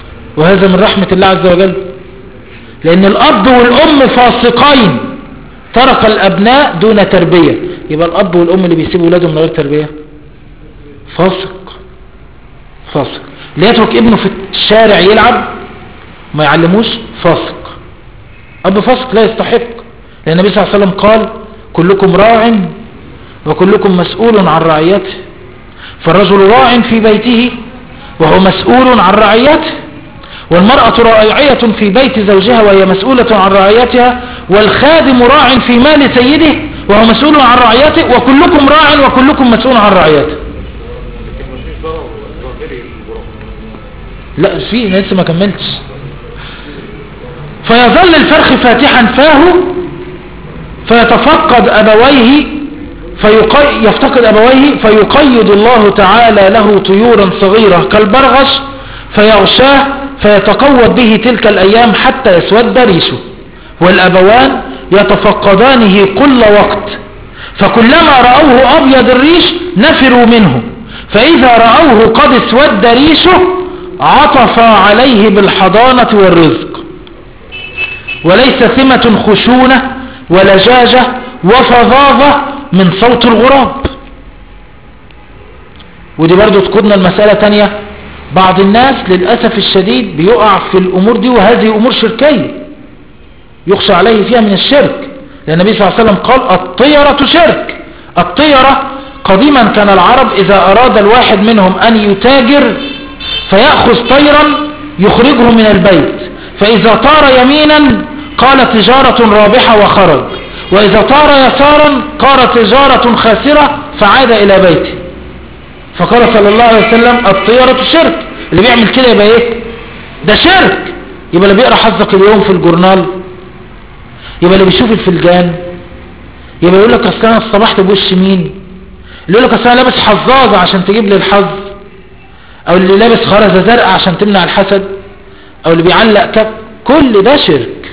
وهذا من رحمة الله عز وجل، لأن الأب والأم فاسقين ترك الأبناء دون تربية. يبقى الأب والأم اللي بيسيبوا أولادهم من غير تربية فاسق. فاسق. اللي يترك ابنه في الشارع يلعب ما يعلموش فاسق. أب فاسق لا يستحق، لأن النبي صلى الله عليه وسلم قال كلكم راع وكلكم مسؤول عن رعيته. فالرجل راع في بيته وهو مسؤول عن رعيته، والمرأة راعية في بيت زوجها وهي مسؤولة عن رعيتها، والخادم راع في مال سيده وهو مسؤول عن رعيته، وكلكم راع وكلكم مسؤول عن رعيته. لا في لسه ما كملتش. فيظل الفرخ فاتحا فاه فيتفقد أبويه فيقي... يفتقد أبويه فيقيد الله تعالى له طيورا صغيرة كالبرغش فيغشاه فيتقوض به تلك الأيام حتى يسود ريشه، والأبوان يتفقدانه كل وقت، فكلما رأوه أبيض الريش نفروا منه، فإذا رأوه قد اسود ريشه عطف عليه بالحضانة والرزق. وليس ثمة خشونة ولجاجة وفظاظة من صوت الغراب. ودي برضو تقودنا المسألة تانية. بعض الناس للأسف الشديد بيقع في الأمور دي، وهذه أمور شركية يخشى عليه فيها من الشرك، لأن النبي صلى الله عليه وسلم قال الطيرة شرك. الطيرة قديما كان العرب إذا أراد الواحد منهم أن يتاجر فيأخذ طيرا يخرجه من البيت، فإذا طار يمينا قال تجارة رابحة وخرج، وإذا طار يسارا قال تجارة خاسرة فعاد إلى بيته. فقال صلى الله عليه وسلم الطيرة شرك. اللي بيعمل كده يبقى ايه؟ ده شرك. يبقى اللي بيقرأ حظك اليوم في الجورنال، يبقى اللي بيشوف الفلجان، يبقى يقول لك اصل انا اصطبحت بوش مين، اللي يقول لك اصل انا لابس حظاظة عشان تجيب لي الحظ، او اللي لابس خرزة زرقاء عشان تمنع الحسد، او اللي بيعلق كف. كل ده شرك.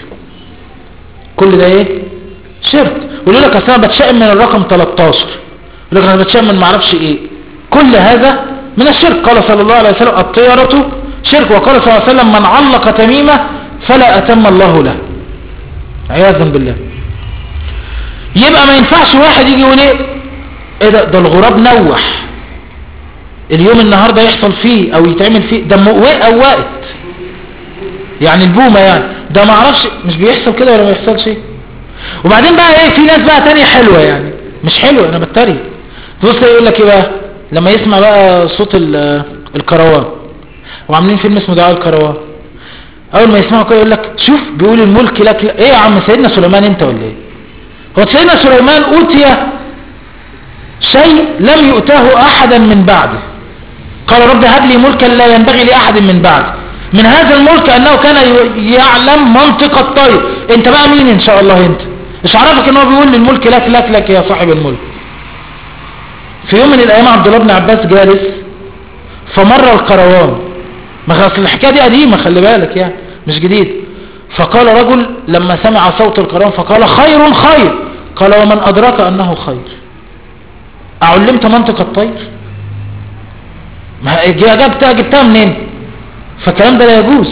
كل ده ايه؟ شرك. ويقول لك اصل انا بتشائم من الرقم تلتاشر، يقول لك انا بتشائم من معرفش ايه. كل هذا من الشرك. قال صلى الله عليه وسلم الطيرة شرك. وقال صلى الله عليه وسلم من علق تميمة فلا أتم الله له، عياذا بالله. يبقى ما ينفعش واحد يجي يقول ايه ايه ده ده الغراب نوح اليوم النهاردة يحصل فيه او يتعمل فيه ده وقع او وقت، يعني البومة يعني ده ما اعرفش مش بيحصل كده ولا ما يحصلش. وبعدين بقى ايه، في ناس بقى تانية حلوة، يعني مش حلوة انا بتري. بص يقول لك ايه بقى لما يسمع بقى صوت الكروان، وعاملين فيلم اسمه دعاء الكروان، اول ما يسمعوا كده يقول لك شوف بيقول الملك لك. ايه يا عم سيدنا سليمان انت ولا ايه؟ هو سيدنا سليمان اوتي شيء لم يؤتاه احدا من بعده. قال رب هب لي ملكا لا ينبغي لاحد من بعده. من هذا الملك انه كان يعلم منطق الطير. انت بقى مين ان شاء الله؟ انت مش عارفك ان هو بيقول الملك لك لك لك يا صاحب الملك. في يوم من الايام عبد الله بن عباس جالس فمر الكروان، ما خلاص الحكايه دي قديمه خلي بالك يعني مش جديد. فقال رجل لما سمع صوت الكروان فقال خير خير. قال ومن ادرك انه خير؟ اعلمت منطق الطير؟ ما جبتها جبتها منين؟ فالكلام ده لا يجوز.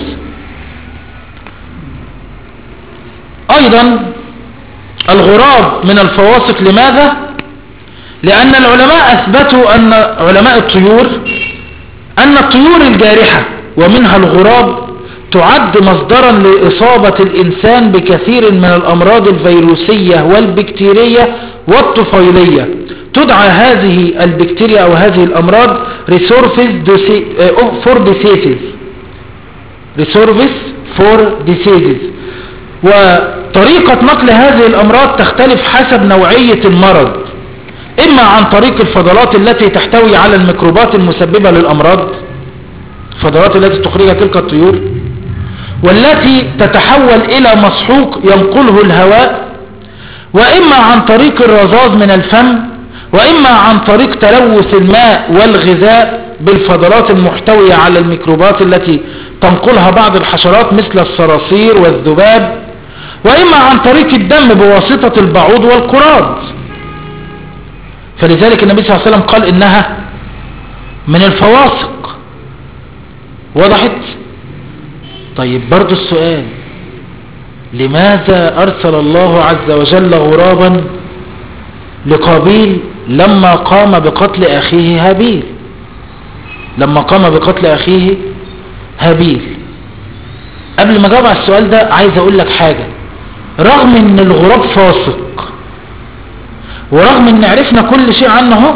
ايضا الغراب من الفواسق. لماذا؟ لأن العلماء أثبتوا أن علماء الطيور أن الطيور الجارحة ومنها الغراب تعد مصدرا لإصابة الإنسان بكثير من الأمراض الفيروسية والبكتيرية والطفيلية. تدعى هذه البكتيريا أو هذه الأمراض reservoirs for diseases reservoirs for diseases. وطريقة نقل هذه الأمراض تختلف حسب نوعية المرض، إما عن طريق الفضلات التي تحتوي على الميكروبات المسببة للأمراض، الفضلات التي تخرجها تلك الطيور، والتي تتحول إلى مسحوق ينقله الهواء، وإما عن طريق الرذاذ من الفم، وإما عن طريق تلوث الماء والغذاء بالفضلات المحتوية على الميكروبات التي تنقلها بعض الحشرات مثل الصراصير والذباب، وإما عن طريق الدم بواسطة البعوض والقراض. فلذلك النبي صلى الله عليه وسلم قال إنها من الفواسق. وضحت؟ طيب برضو السؤال لماذا أرسل الله عز وجل غرابا لقابيل لما قام بقتل أخيه هابيل؟ لما قام بقتل أخيه هابيل. قبل ما جاوب على السؤال ده عايز أقول لك حاجة. رغم ان الغراب فاسق، ورغم ان عرفنا كل شيء عنه،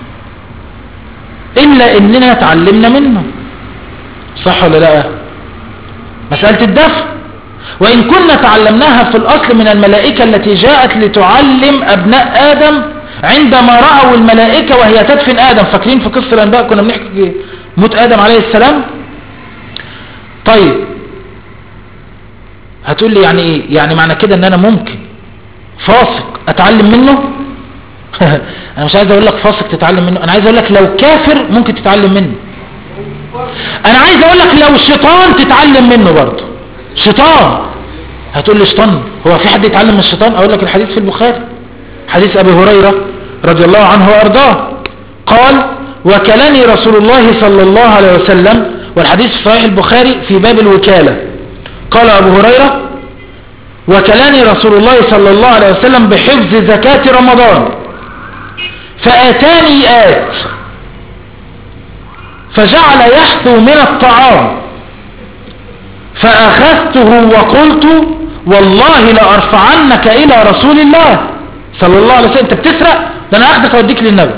إلا إننا تعلمنا منه. صح ولا لا؟ مسألة الدفع، وإن كنا تعلمناها في الأصل من الملائكة التي جاءت لتعلم أبناء آدم عندما رأوا الملائكة وهي تدفن آدم. فاكرين في قصة الأنباء كنا بنحكي موت آدم عليه السلام؟ طيب هتقول لي يعني إيه؟ يعني معنى كده أن أنا ممكن فاسق أتعلم منه؟ أنا مش عايز أقول لك فاسق تتعلم منه، أنا عايز أقول لك لو كافر ممكن تتعلم منه. أنا عايز أقول لك لو شيطان تتعلم منه برضه. شيطان. هتقول لي شيطان، هو في حد يتعلم من الشيطان؟ أقول لك الحديث في البخاري، حديث أبي هريرة رضي الله عنه وأرضاه، قال: وكلني رسول الله صلى الله عليه وسلم، والحديث في صحيح البخاري في باب الوكالة. قال أبو هريرة: وكلني رسول الله صلى الله عليه وسلم بحفظ زكاة رمضان، فآتاني آت فجعل يحثو من الطعام، فأخذته وقلت: والله لأرفعنك إلى رسول الله صلى الله عليه وسلم. أنت بتسرق؟ ده أنا أخذك وأوديك للنبي.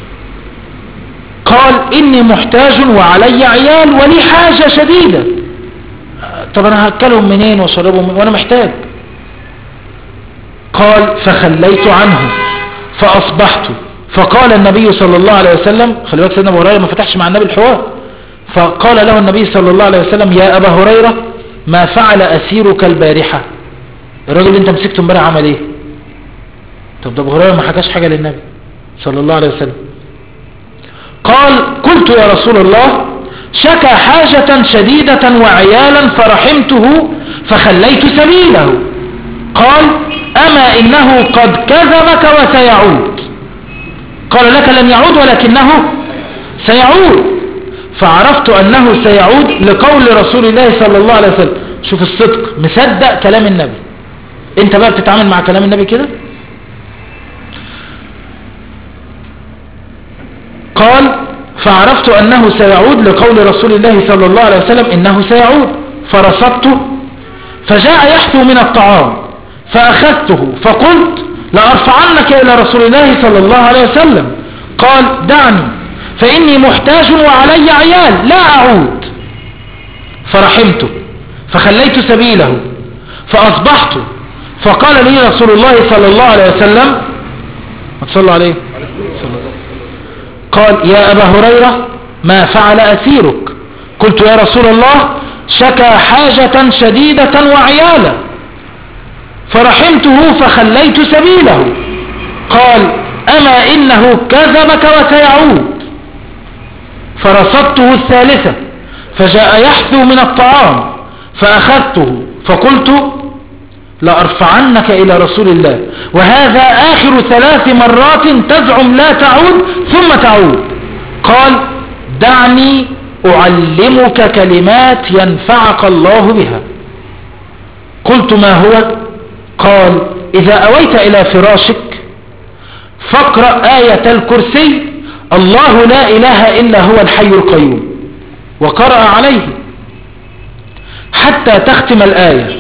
قال: إني محتاج وعلي عيال ولي حاجة شديدة. طب أنا هأكلهم منين وأشربهم منين وأنا محتاج؟ قال: فخليت عنه فأصبحت، فقال النبي صلى الله عليه وسلم، خلي بالك سيدنا أبو هريرة ما فتحش مع النبي الحوار، فقال له النبي صلى الله عليه وسلم: يا أبا هريرة ما فعل أسيرك البارحة؟ الراجل اللي انت مسكته امبارح عمل ايه؟ طب ده أبو هريرة ما حكاش حاجة للنبي صلى الله عليه وسلم. قال: قلت يا رسول الله شكى حاجة شديدة وعيالا فرحمته فخليت سبيله. قال: أما إنه قد كذبك وسيعود. قال: لك لن يعود ولكنه سيعود. فعرفت أنه سيعود لقول رسول الله صلى الله عليه وسلم. شوف الصدق، مصدق كلام النبي. انت بقى بتتعامل مع كلام النبي كده؟ قال: فعرفت أنه سيعود لقول رسول الله صلى الله عليه وسلم إنه سيعود، فرصدته فجاء يحثو من الطعام، فأخذته فقلت: لأرفعنك إلى رسول الله صلى الله عليه وسلم. قال: دعني فإني محتاج وعلي عيال لا أعود. فرحمته فخليت سبيله فأصبحت، فقال لي رسول الله صلى الله عليه وسلم، ما تصلى عليه، قال: يا أبا هريرة ما فعل أسيرك؟ قلت: يا رسول الله شكى حاجة شديدة وعيالا فرحمته فخليت سبيله. قال: أما إنه كذبك وسيعود. فرصدته الثالثة فجاء يحثو من الطعام، فأخذته فقلت: لأرفعنك إلى رسول الله، وهذا آخر ثلاث مرات تزعم لا تعود ثم تعود. قال: دعني أعلمك كلمات ينفعك الله بها. قلت: ما هو؟ قال: إذا أويت إلى فراشك فاقرأ آية الكرسي: الله لا إله إلا هو الحي القيوم، وقرأ عليه حتى تختم الآية: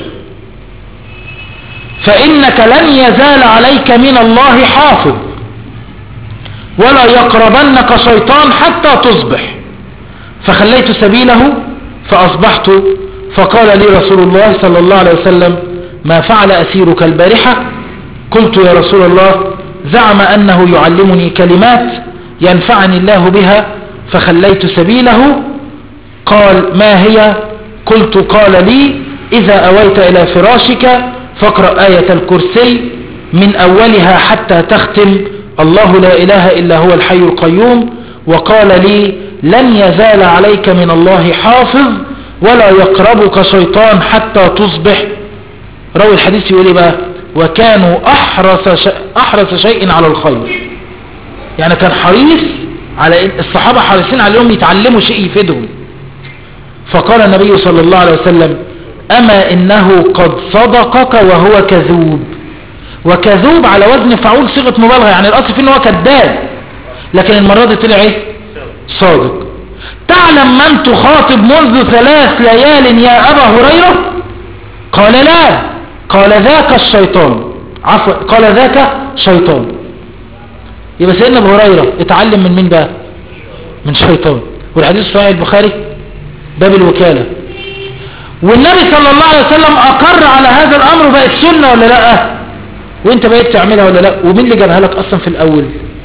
فإنك لن يزال عليك من الله حافظ، ولا يقربنك شيطان حتى تصبح. فخليت سبيله فأصبحت، فقال لي رسول الله صلى الله عليه وسلم: ما فعل أسيرك البارحة؟ قلت: يا رسول الله زعم أنه يعلمني كلمات ينفعني الله بها فخليت سبيله. قال: ما هي؟ قلت: قال لي: إذا أويت إلى فراشك فاقرأ آية الكرسي من أولها حتى تختم: الله لا إله إلا هو الحي القيوم، وقال لي: لن يزال عليك من الله حافظ، ولا يقربك شيطان حتى تصبح. روي الحديث يقول بقى: وكانوا أحرص, ش... أحرص شيء على الخير. يعني كان حريص على إن الصحابة حريصين عليهم يتعلموا شيء يفيدهم. فقال النبي صلى الله عليه وسلم: أما إنه قد صدقك وهو كذوب. وكذوب على وزن فعول صيغة مبالغة، يعني الأصل فيه إنه هو كذاب، لكن المرة دي طلع إيه؟ صادق. تعلم من تخاطب منذ ثلاث ليال يا أبا هريرة؟ قال لا. قال ذاك الشيطان، عفوا قال ذاك شيطان. يبقى سيدنا أبو هريرة اتعلم من مين بقى؟ من شيطان. والحديث في صحيح البخاري باب الوكالة، والنبي صلى الله عليه وسلم أقر على هذا الأمر وبقت سنة ولا لا؟ وانت بقيت تعملها ولا لا؟ ومين اللي جابها لك أصلا في الأول؟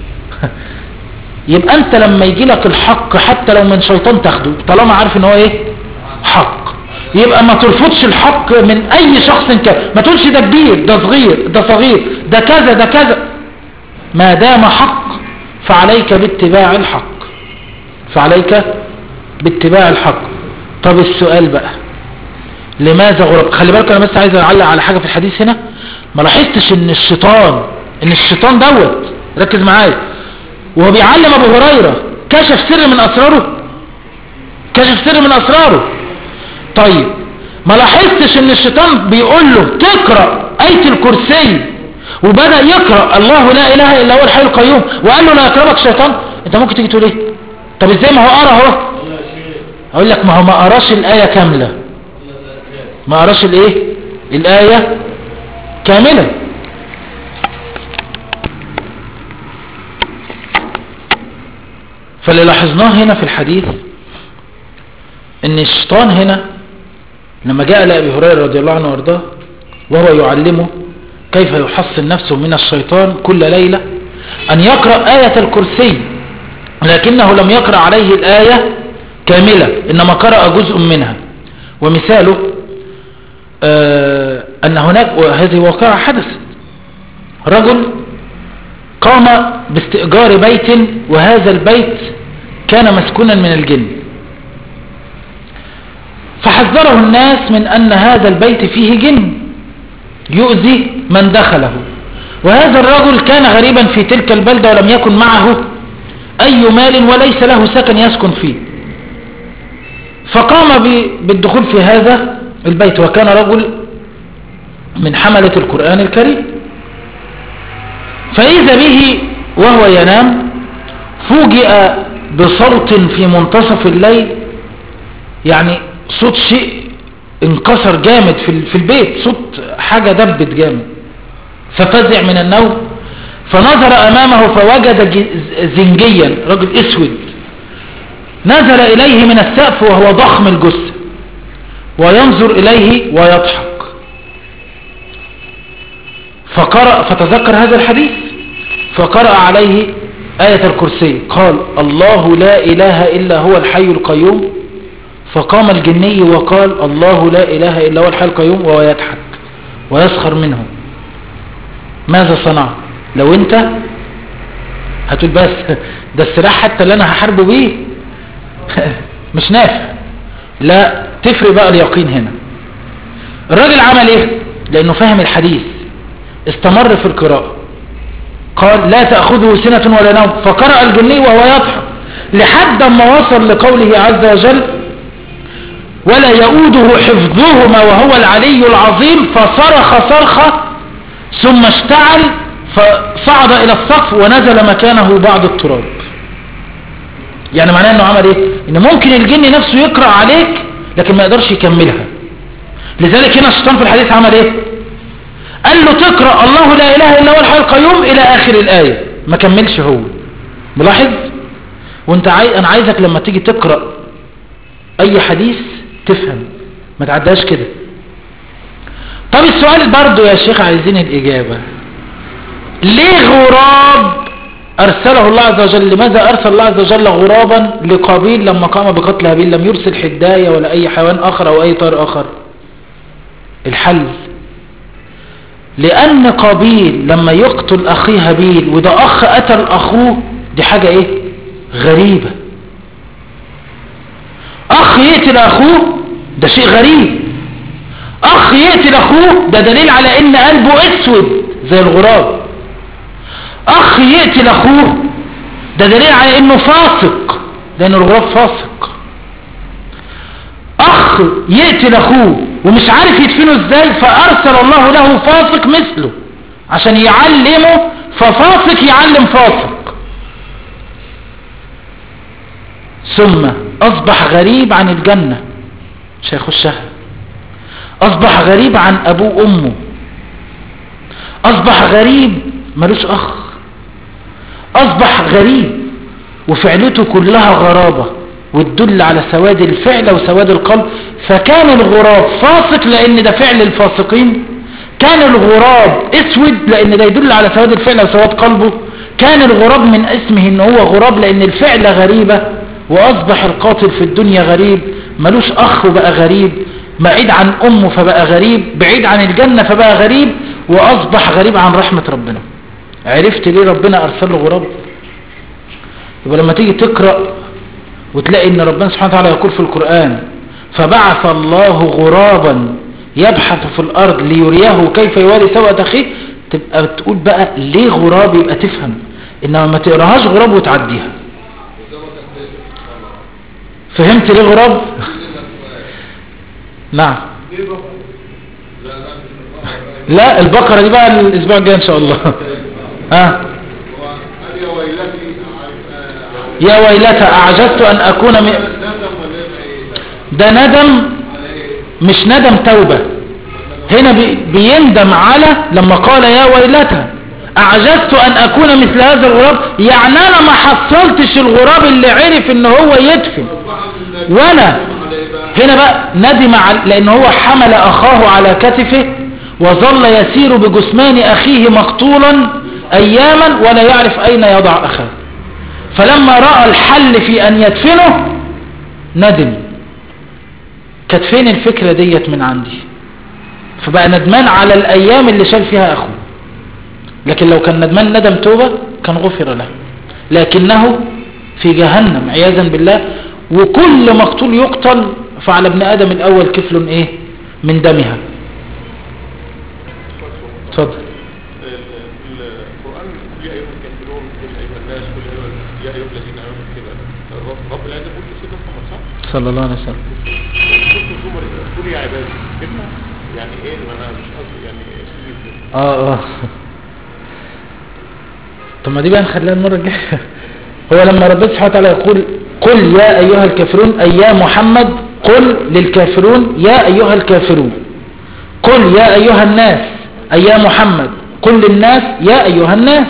يبقى انت لما يجي لك الحق حتى لو من شيطان تاخده طالما عارف ان هو ايه؟ حق. يبقى ما ترفضش الحق من اي شخص كان، ما تقولش ده كبير ده صغير ده صغير ده كذا ده كذا، ما دام حق فعليك باتباع الحق، فعليك باتباع الحق. طب السؤال بقى، لماذا غرب؟ خلي بالك انا بس عايز اعلق على حاجة في الحديث هنا. ما لاحظتش ان الشيطان ان الشيطان دوت، ركز معايا، وهو بيعلم ابو هريرة كشف سر من اسراره، كشف سر من اسراره. طيب ما لاحظتش ان الشيطان بيقول له تقرأ آية الكرسي وبدأ يقرأ الله لا اله الا هو الحي القيوم وقال له لا يقربك شيطان؟ انت ممكن تيجي تقول ايه؟ طب ازاي ما هو قرأ اهو؟ اقول لك ما هو ما قراش الآية كاملة، ما قراش الايه؟ الآية كاملة. فاللي لاحظناه هنا في الحديث ان الشيطان هنا لما جاء لأبي هريرة رضي الله عنه وارضاه وهو يعلمه كيف يحصن نفسه من الشيطان كل ليلة ان يقرأ آية الكرسي، لكنه لم يقرأ عليه الآية كاملة، انما قرأ جزء منها. ومثاله آه ان هناك، وهذه واقعة حدثت، رجل قام باستئجار بيت وهذا البيت كان مسكونا من الجن، فحذره الناس من أن هذا البيت فيه جن يؤذي من دخله، وهذا الرجل كان غريبا في تلك البلدة ولم يكن معه أي مال وليس له سكن يسكن فيه، فقام بالدخول في هذا البيت، وكان رجل من حملة القرآن الكريم. فإذا به وهو ينام فوجئ بصوت في منتصف الليل، يعني صوت شيء انكسر جامد في البيت، صوت حاجة دبت جامد، ففزع من النوم فنظر أمامه فوجد زنجيا، رجل اسود نزل إليه من السقف وهو ضخم الجثة وينظر إليه ويضحك، فقرأ فتذكر هذا الحديث فقرأ عليه آية الكرسي، قال الله لا إله إلا هو الحي القيوم، فقام الجني وقال الله لا إله إلا هو الحي القيوم وهو يضحك ويسخر منه. ماذا صنع؟ لو انت هتقول بس ده السلاح حتى اللي انا هحاربه بيه مش نافع، لا تفرق بقى اليقين هنا. الراجل عمل ايه؟ لانه فهم الحديث استمر في القراءة، قال لا تأخذه سنة ولا نوم، فقرأ الجني وهو يضحك لحد ما وصل لقوله عز وجل ولا يؤوده حفظهما وهو العلي العظيم، فصرخ صرخة ثم اشتعل فصعد إلى السقف ونزل مكانه بعض التراب. يعني معناه انه عمل ايه؟ ان ممكن الجن نفسه يقرأ عليك لكن ما يقدرش يكملها. لذلك هنا الشيطان في الحديث عمل ايه؟ قال له تقرأ الله لا إله إلا هو الحي القيوم إلى آخر الآية، ما كملش هو. ملاحظ؟ وانت عاي... انا عايزك لما تيجي تقرأ اي حديث تفهم، ما تعداش كده. طب السؤال برضو يا شيخ عايزين الإجابة، ليه غراب أرسله الله عز وجل؟ لماذا أرسل الله عز وجل غرابا لقابيل لما قام بقتل هابيل؟ لم يرسل حداية ولا أي حيوان آخر أو أي طائر آخر. الحل لأن قابيل لما يقتل أخيه هابيل وده أخ قتل أخوه، دي حاجة إيه؟ غريبة. أخ يقتل أخوه ده شيء غريب، أخ يقتل أخوه ده دليل على إن قلبه أسود زي الغراب، أخ يقتل أخوه ده دليل على إنه فاسق لأن الغراب فاسق، أخ يقتل أخوه ومش عارف يدفنه ازاي، فارسل الله له فاسق مثله عشان يعلمه، ففاسق يعلم فاسق، ثم اصبح غريب عن الجنة مش هيخشها، اصبح غريب عن ابوه وامه، اصبح غريب ملوش اخ، اصبح غريب وفعلته كلها غرابة وتدل على سواد الفعل وسواد القلب. فكان الغراب فاسق لان ده فعل الفاسقين، كان الغراب اسود لان ده يدل على سواد الفعل وسواد قلبه، كان الغراب من اسمه ان هو غراب لان الفعل غريبة، واصبح القاتل في الدنيا غريب ملوش اخ وبقى غريب، بعيد عن امه فبقى غريب، بعيد عن الجنة فبقى غريب، واصبح غريب عن رحمة ربنا. عرفت ليه ربنا ارسل له غراب؟ يبقى لما تيجي تقرأ وتلاقي ان ربنا سبحانه وتعالى يقول في القرآن فبعث الله غرابا يبحث في الارض ليريه كيف يواري سوءة اخيه، تبقى تقول بقى ليه غراب، يبقى تفهم. انما ما تقراهاش غراب وتعديها. فهمت ليه غراب؟ نعم. لا البقرة دي بقى الاسبوع الجاي ان شاء الله. ها يا ويلتى اعجزت ان اكون م... ده ندم مش ندم توبة. هنا بي... بيندم على لما قال يا ويلتى اعجزت ان اكون مثل هذا الغراب، يعني انا ما حصلتش الغراب اللي عرف ان هو يدفن، وانا هنا بقى ندم على لان هو حمل اخاه على كتفه وظل يسير بجثمان اخيه مقتولا اياما ولا يعرف اين يضع اخاه، فلما رأى الحل في ان يدفنه ندم. كانت فين الفكرة ديت من عندي؟ فبقى ندمان على الايام اللي شال فيها اخوه. لكن لو كان ندمان ندم توبة كان غفر له، لكنه في جهنم عياذا بالله. وكل مقتول يقتل فعلى ابن ادم الاول كفل ايه من دمها. اتفضل. القرآن كل ايها الكافرون كل ايها الناس كل ايها الذين امنوا كده، رب العزة بيقول سيدنا محمد صح صلى الله عليه وسلم كل يا عبادي كلمة يعني ايه، ما انا مش قصدي يعني اه اه طب ما دي بقى نخليها المرة الجاية. هو لما ربنا سبحانه وتعالى يقول قل يا ايها الكافرون اي يا محمد، قل للكافرون يا ايها الكافرون، قل يا ايها الناس اي يا محمد، قل للناس يا ايها الناس،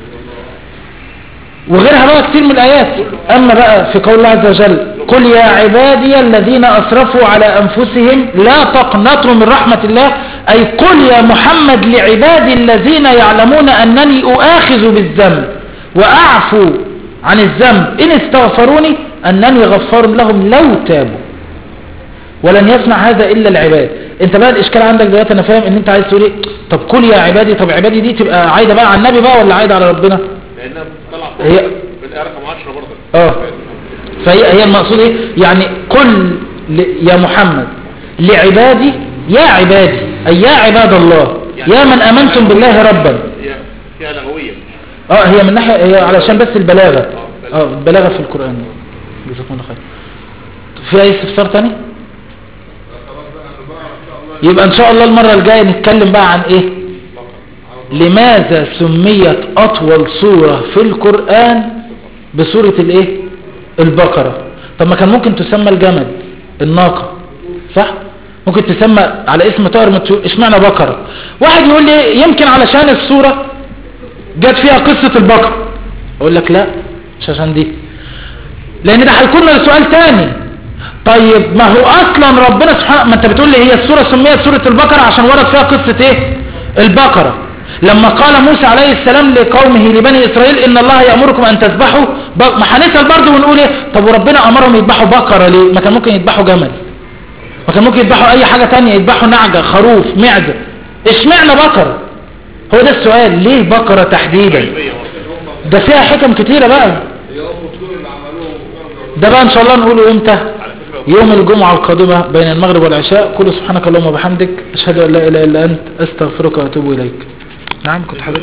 وغيرها بقى كتير من الايات. اما بقى في قول الله عز وجل قل يا عبادي الذين اسرفوا على انفسهم لا تقنطوا من رحمة الله، اي قل يا محمد لعبادي الذين يعلمون انني اؤاخذ بالذنب واعفو عن الذنب ان استغفروني انني غفار لهم لو تابوا، ولن يصنع هذا الا العباد. انت بقى الاشكال عندك دلوقتي انا فاهم ان انت عايز تقول ايه، طب قل يا عبادي، طب عبادي دي تبقى عايده بقى على النبي بقى ولا عايده على ربنا؟ لانها طلع هي بالايه رقم عشرة برضه. اه فهي هي المقصود ايه يعني قل ل... يا محمد لعبادي يا عبادي اي يا عباد الله يعني يا من امنتم بالله ربا. هي فيها لغويه اه هي من ناحيه هي علشان بس البلاغه اه البلاغه في القران. جزاكم الله خير. في اي استفسار تاني؟ يبقى ان شاء الله المره الجايه نتكلم بقى عن ايه، لماذا سميت اطول سوره في القران بسوره الايه البقره. طب ما كان ممكن تسمى الجمل الناقه صح، ممكن تسمى على اسم طائر، اشمعنى بقره؟ واحد يقول لي يمكن علشان السوره جت فيها قصه البقره، اقول لك لا مش عشان دي، لان ده هيكون سؤال تاني. طيب ما هو اصلا ربنا سبحانه، ما انت بتقول لي هي السوره سميت سوره البقره عشان ورد فيها قصه ايه البقره، لما قال موسى عليه السلام لقومه لبني اسرائيل ان الله يأمركم ان تذبحوا ب... ما هنسال برضه ونقول ايه، طب وربنا امرهم يذبحوا بقره ليه؟ ما كان ممكن يذبحوا جمل، ما كان ممكن يذبحوا اي حاجه تانية، يذبحوا نعجه خروف معزه، اشمعنى بقره؟ هو ده السؤال، ليه بقره تحديدا؟ ده فيها حكم كتيره بقى، ده بقى ان شاء الله نقوله امتى؟ يوم الجمعة القادمة بين المغرب والعشاء. كل سبحانك اللهم وبحمدك اشهد ان لا اله الا انت استغفرك واتوب اليك. نعم كنت حضرتك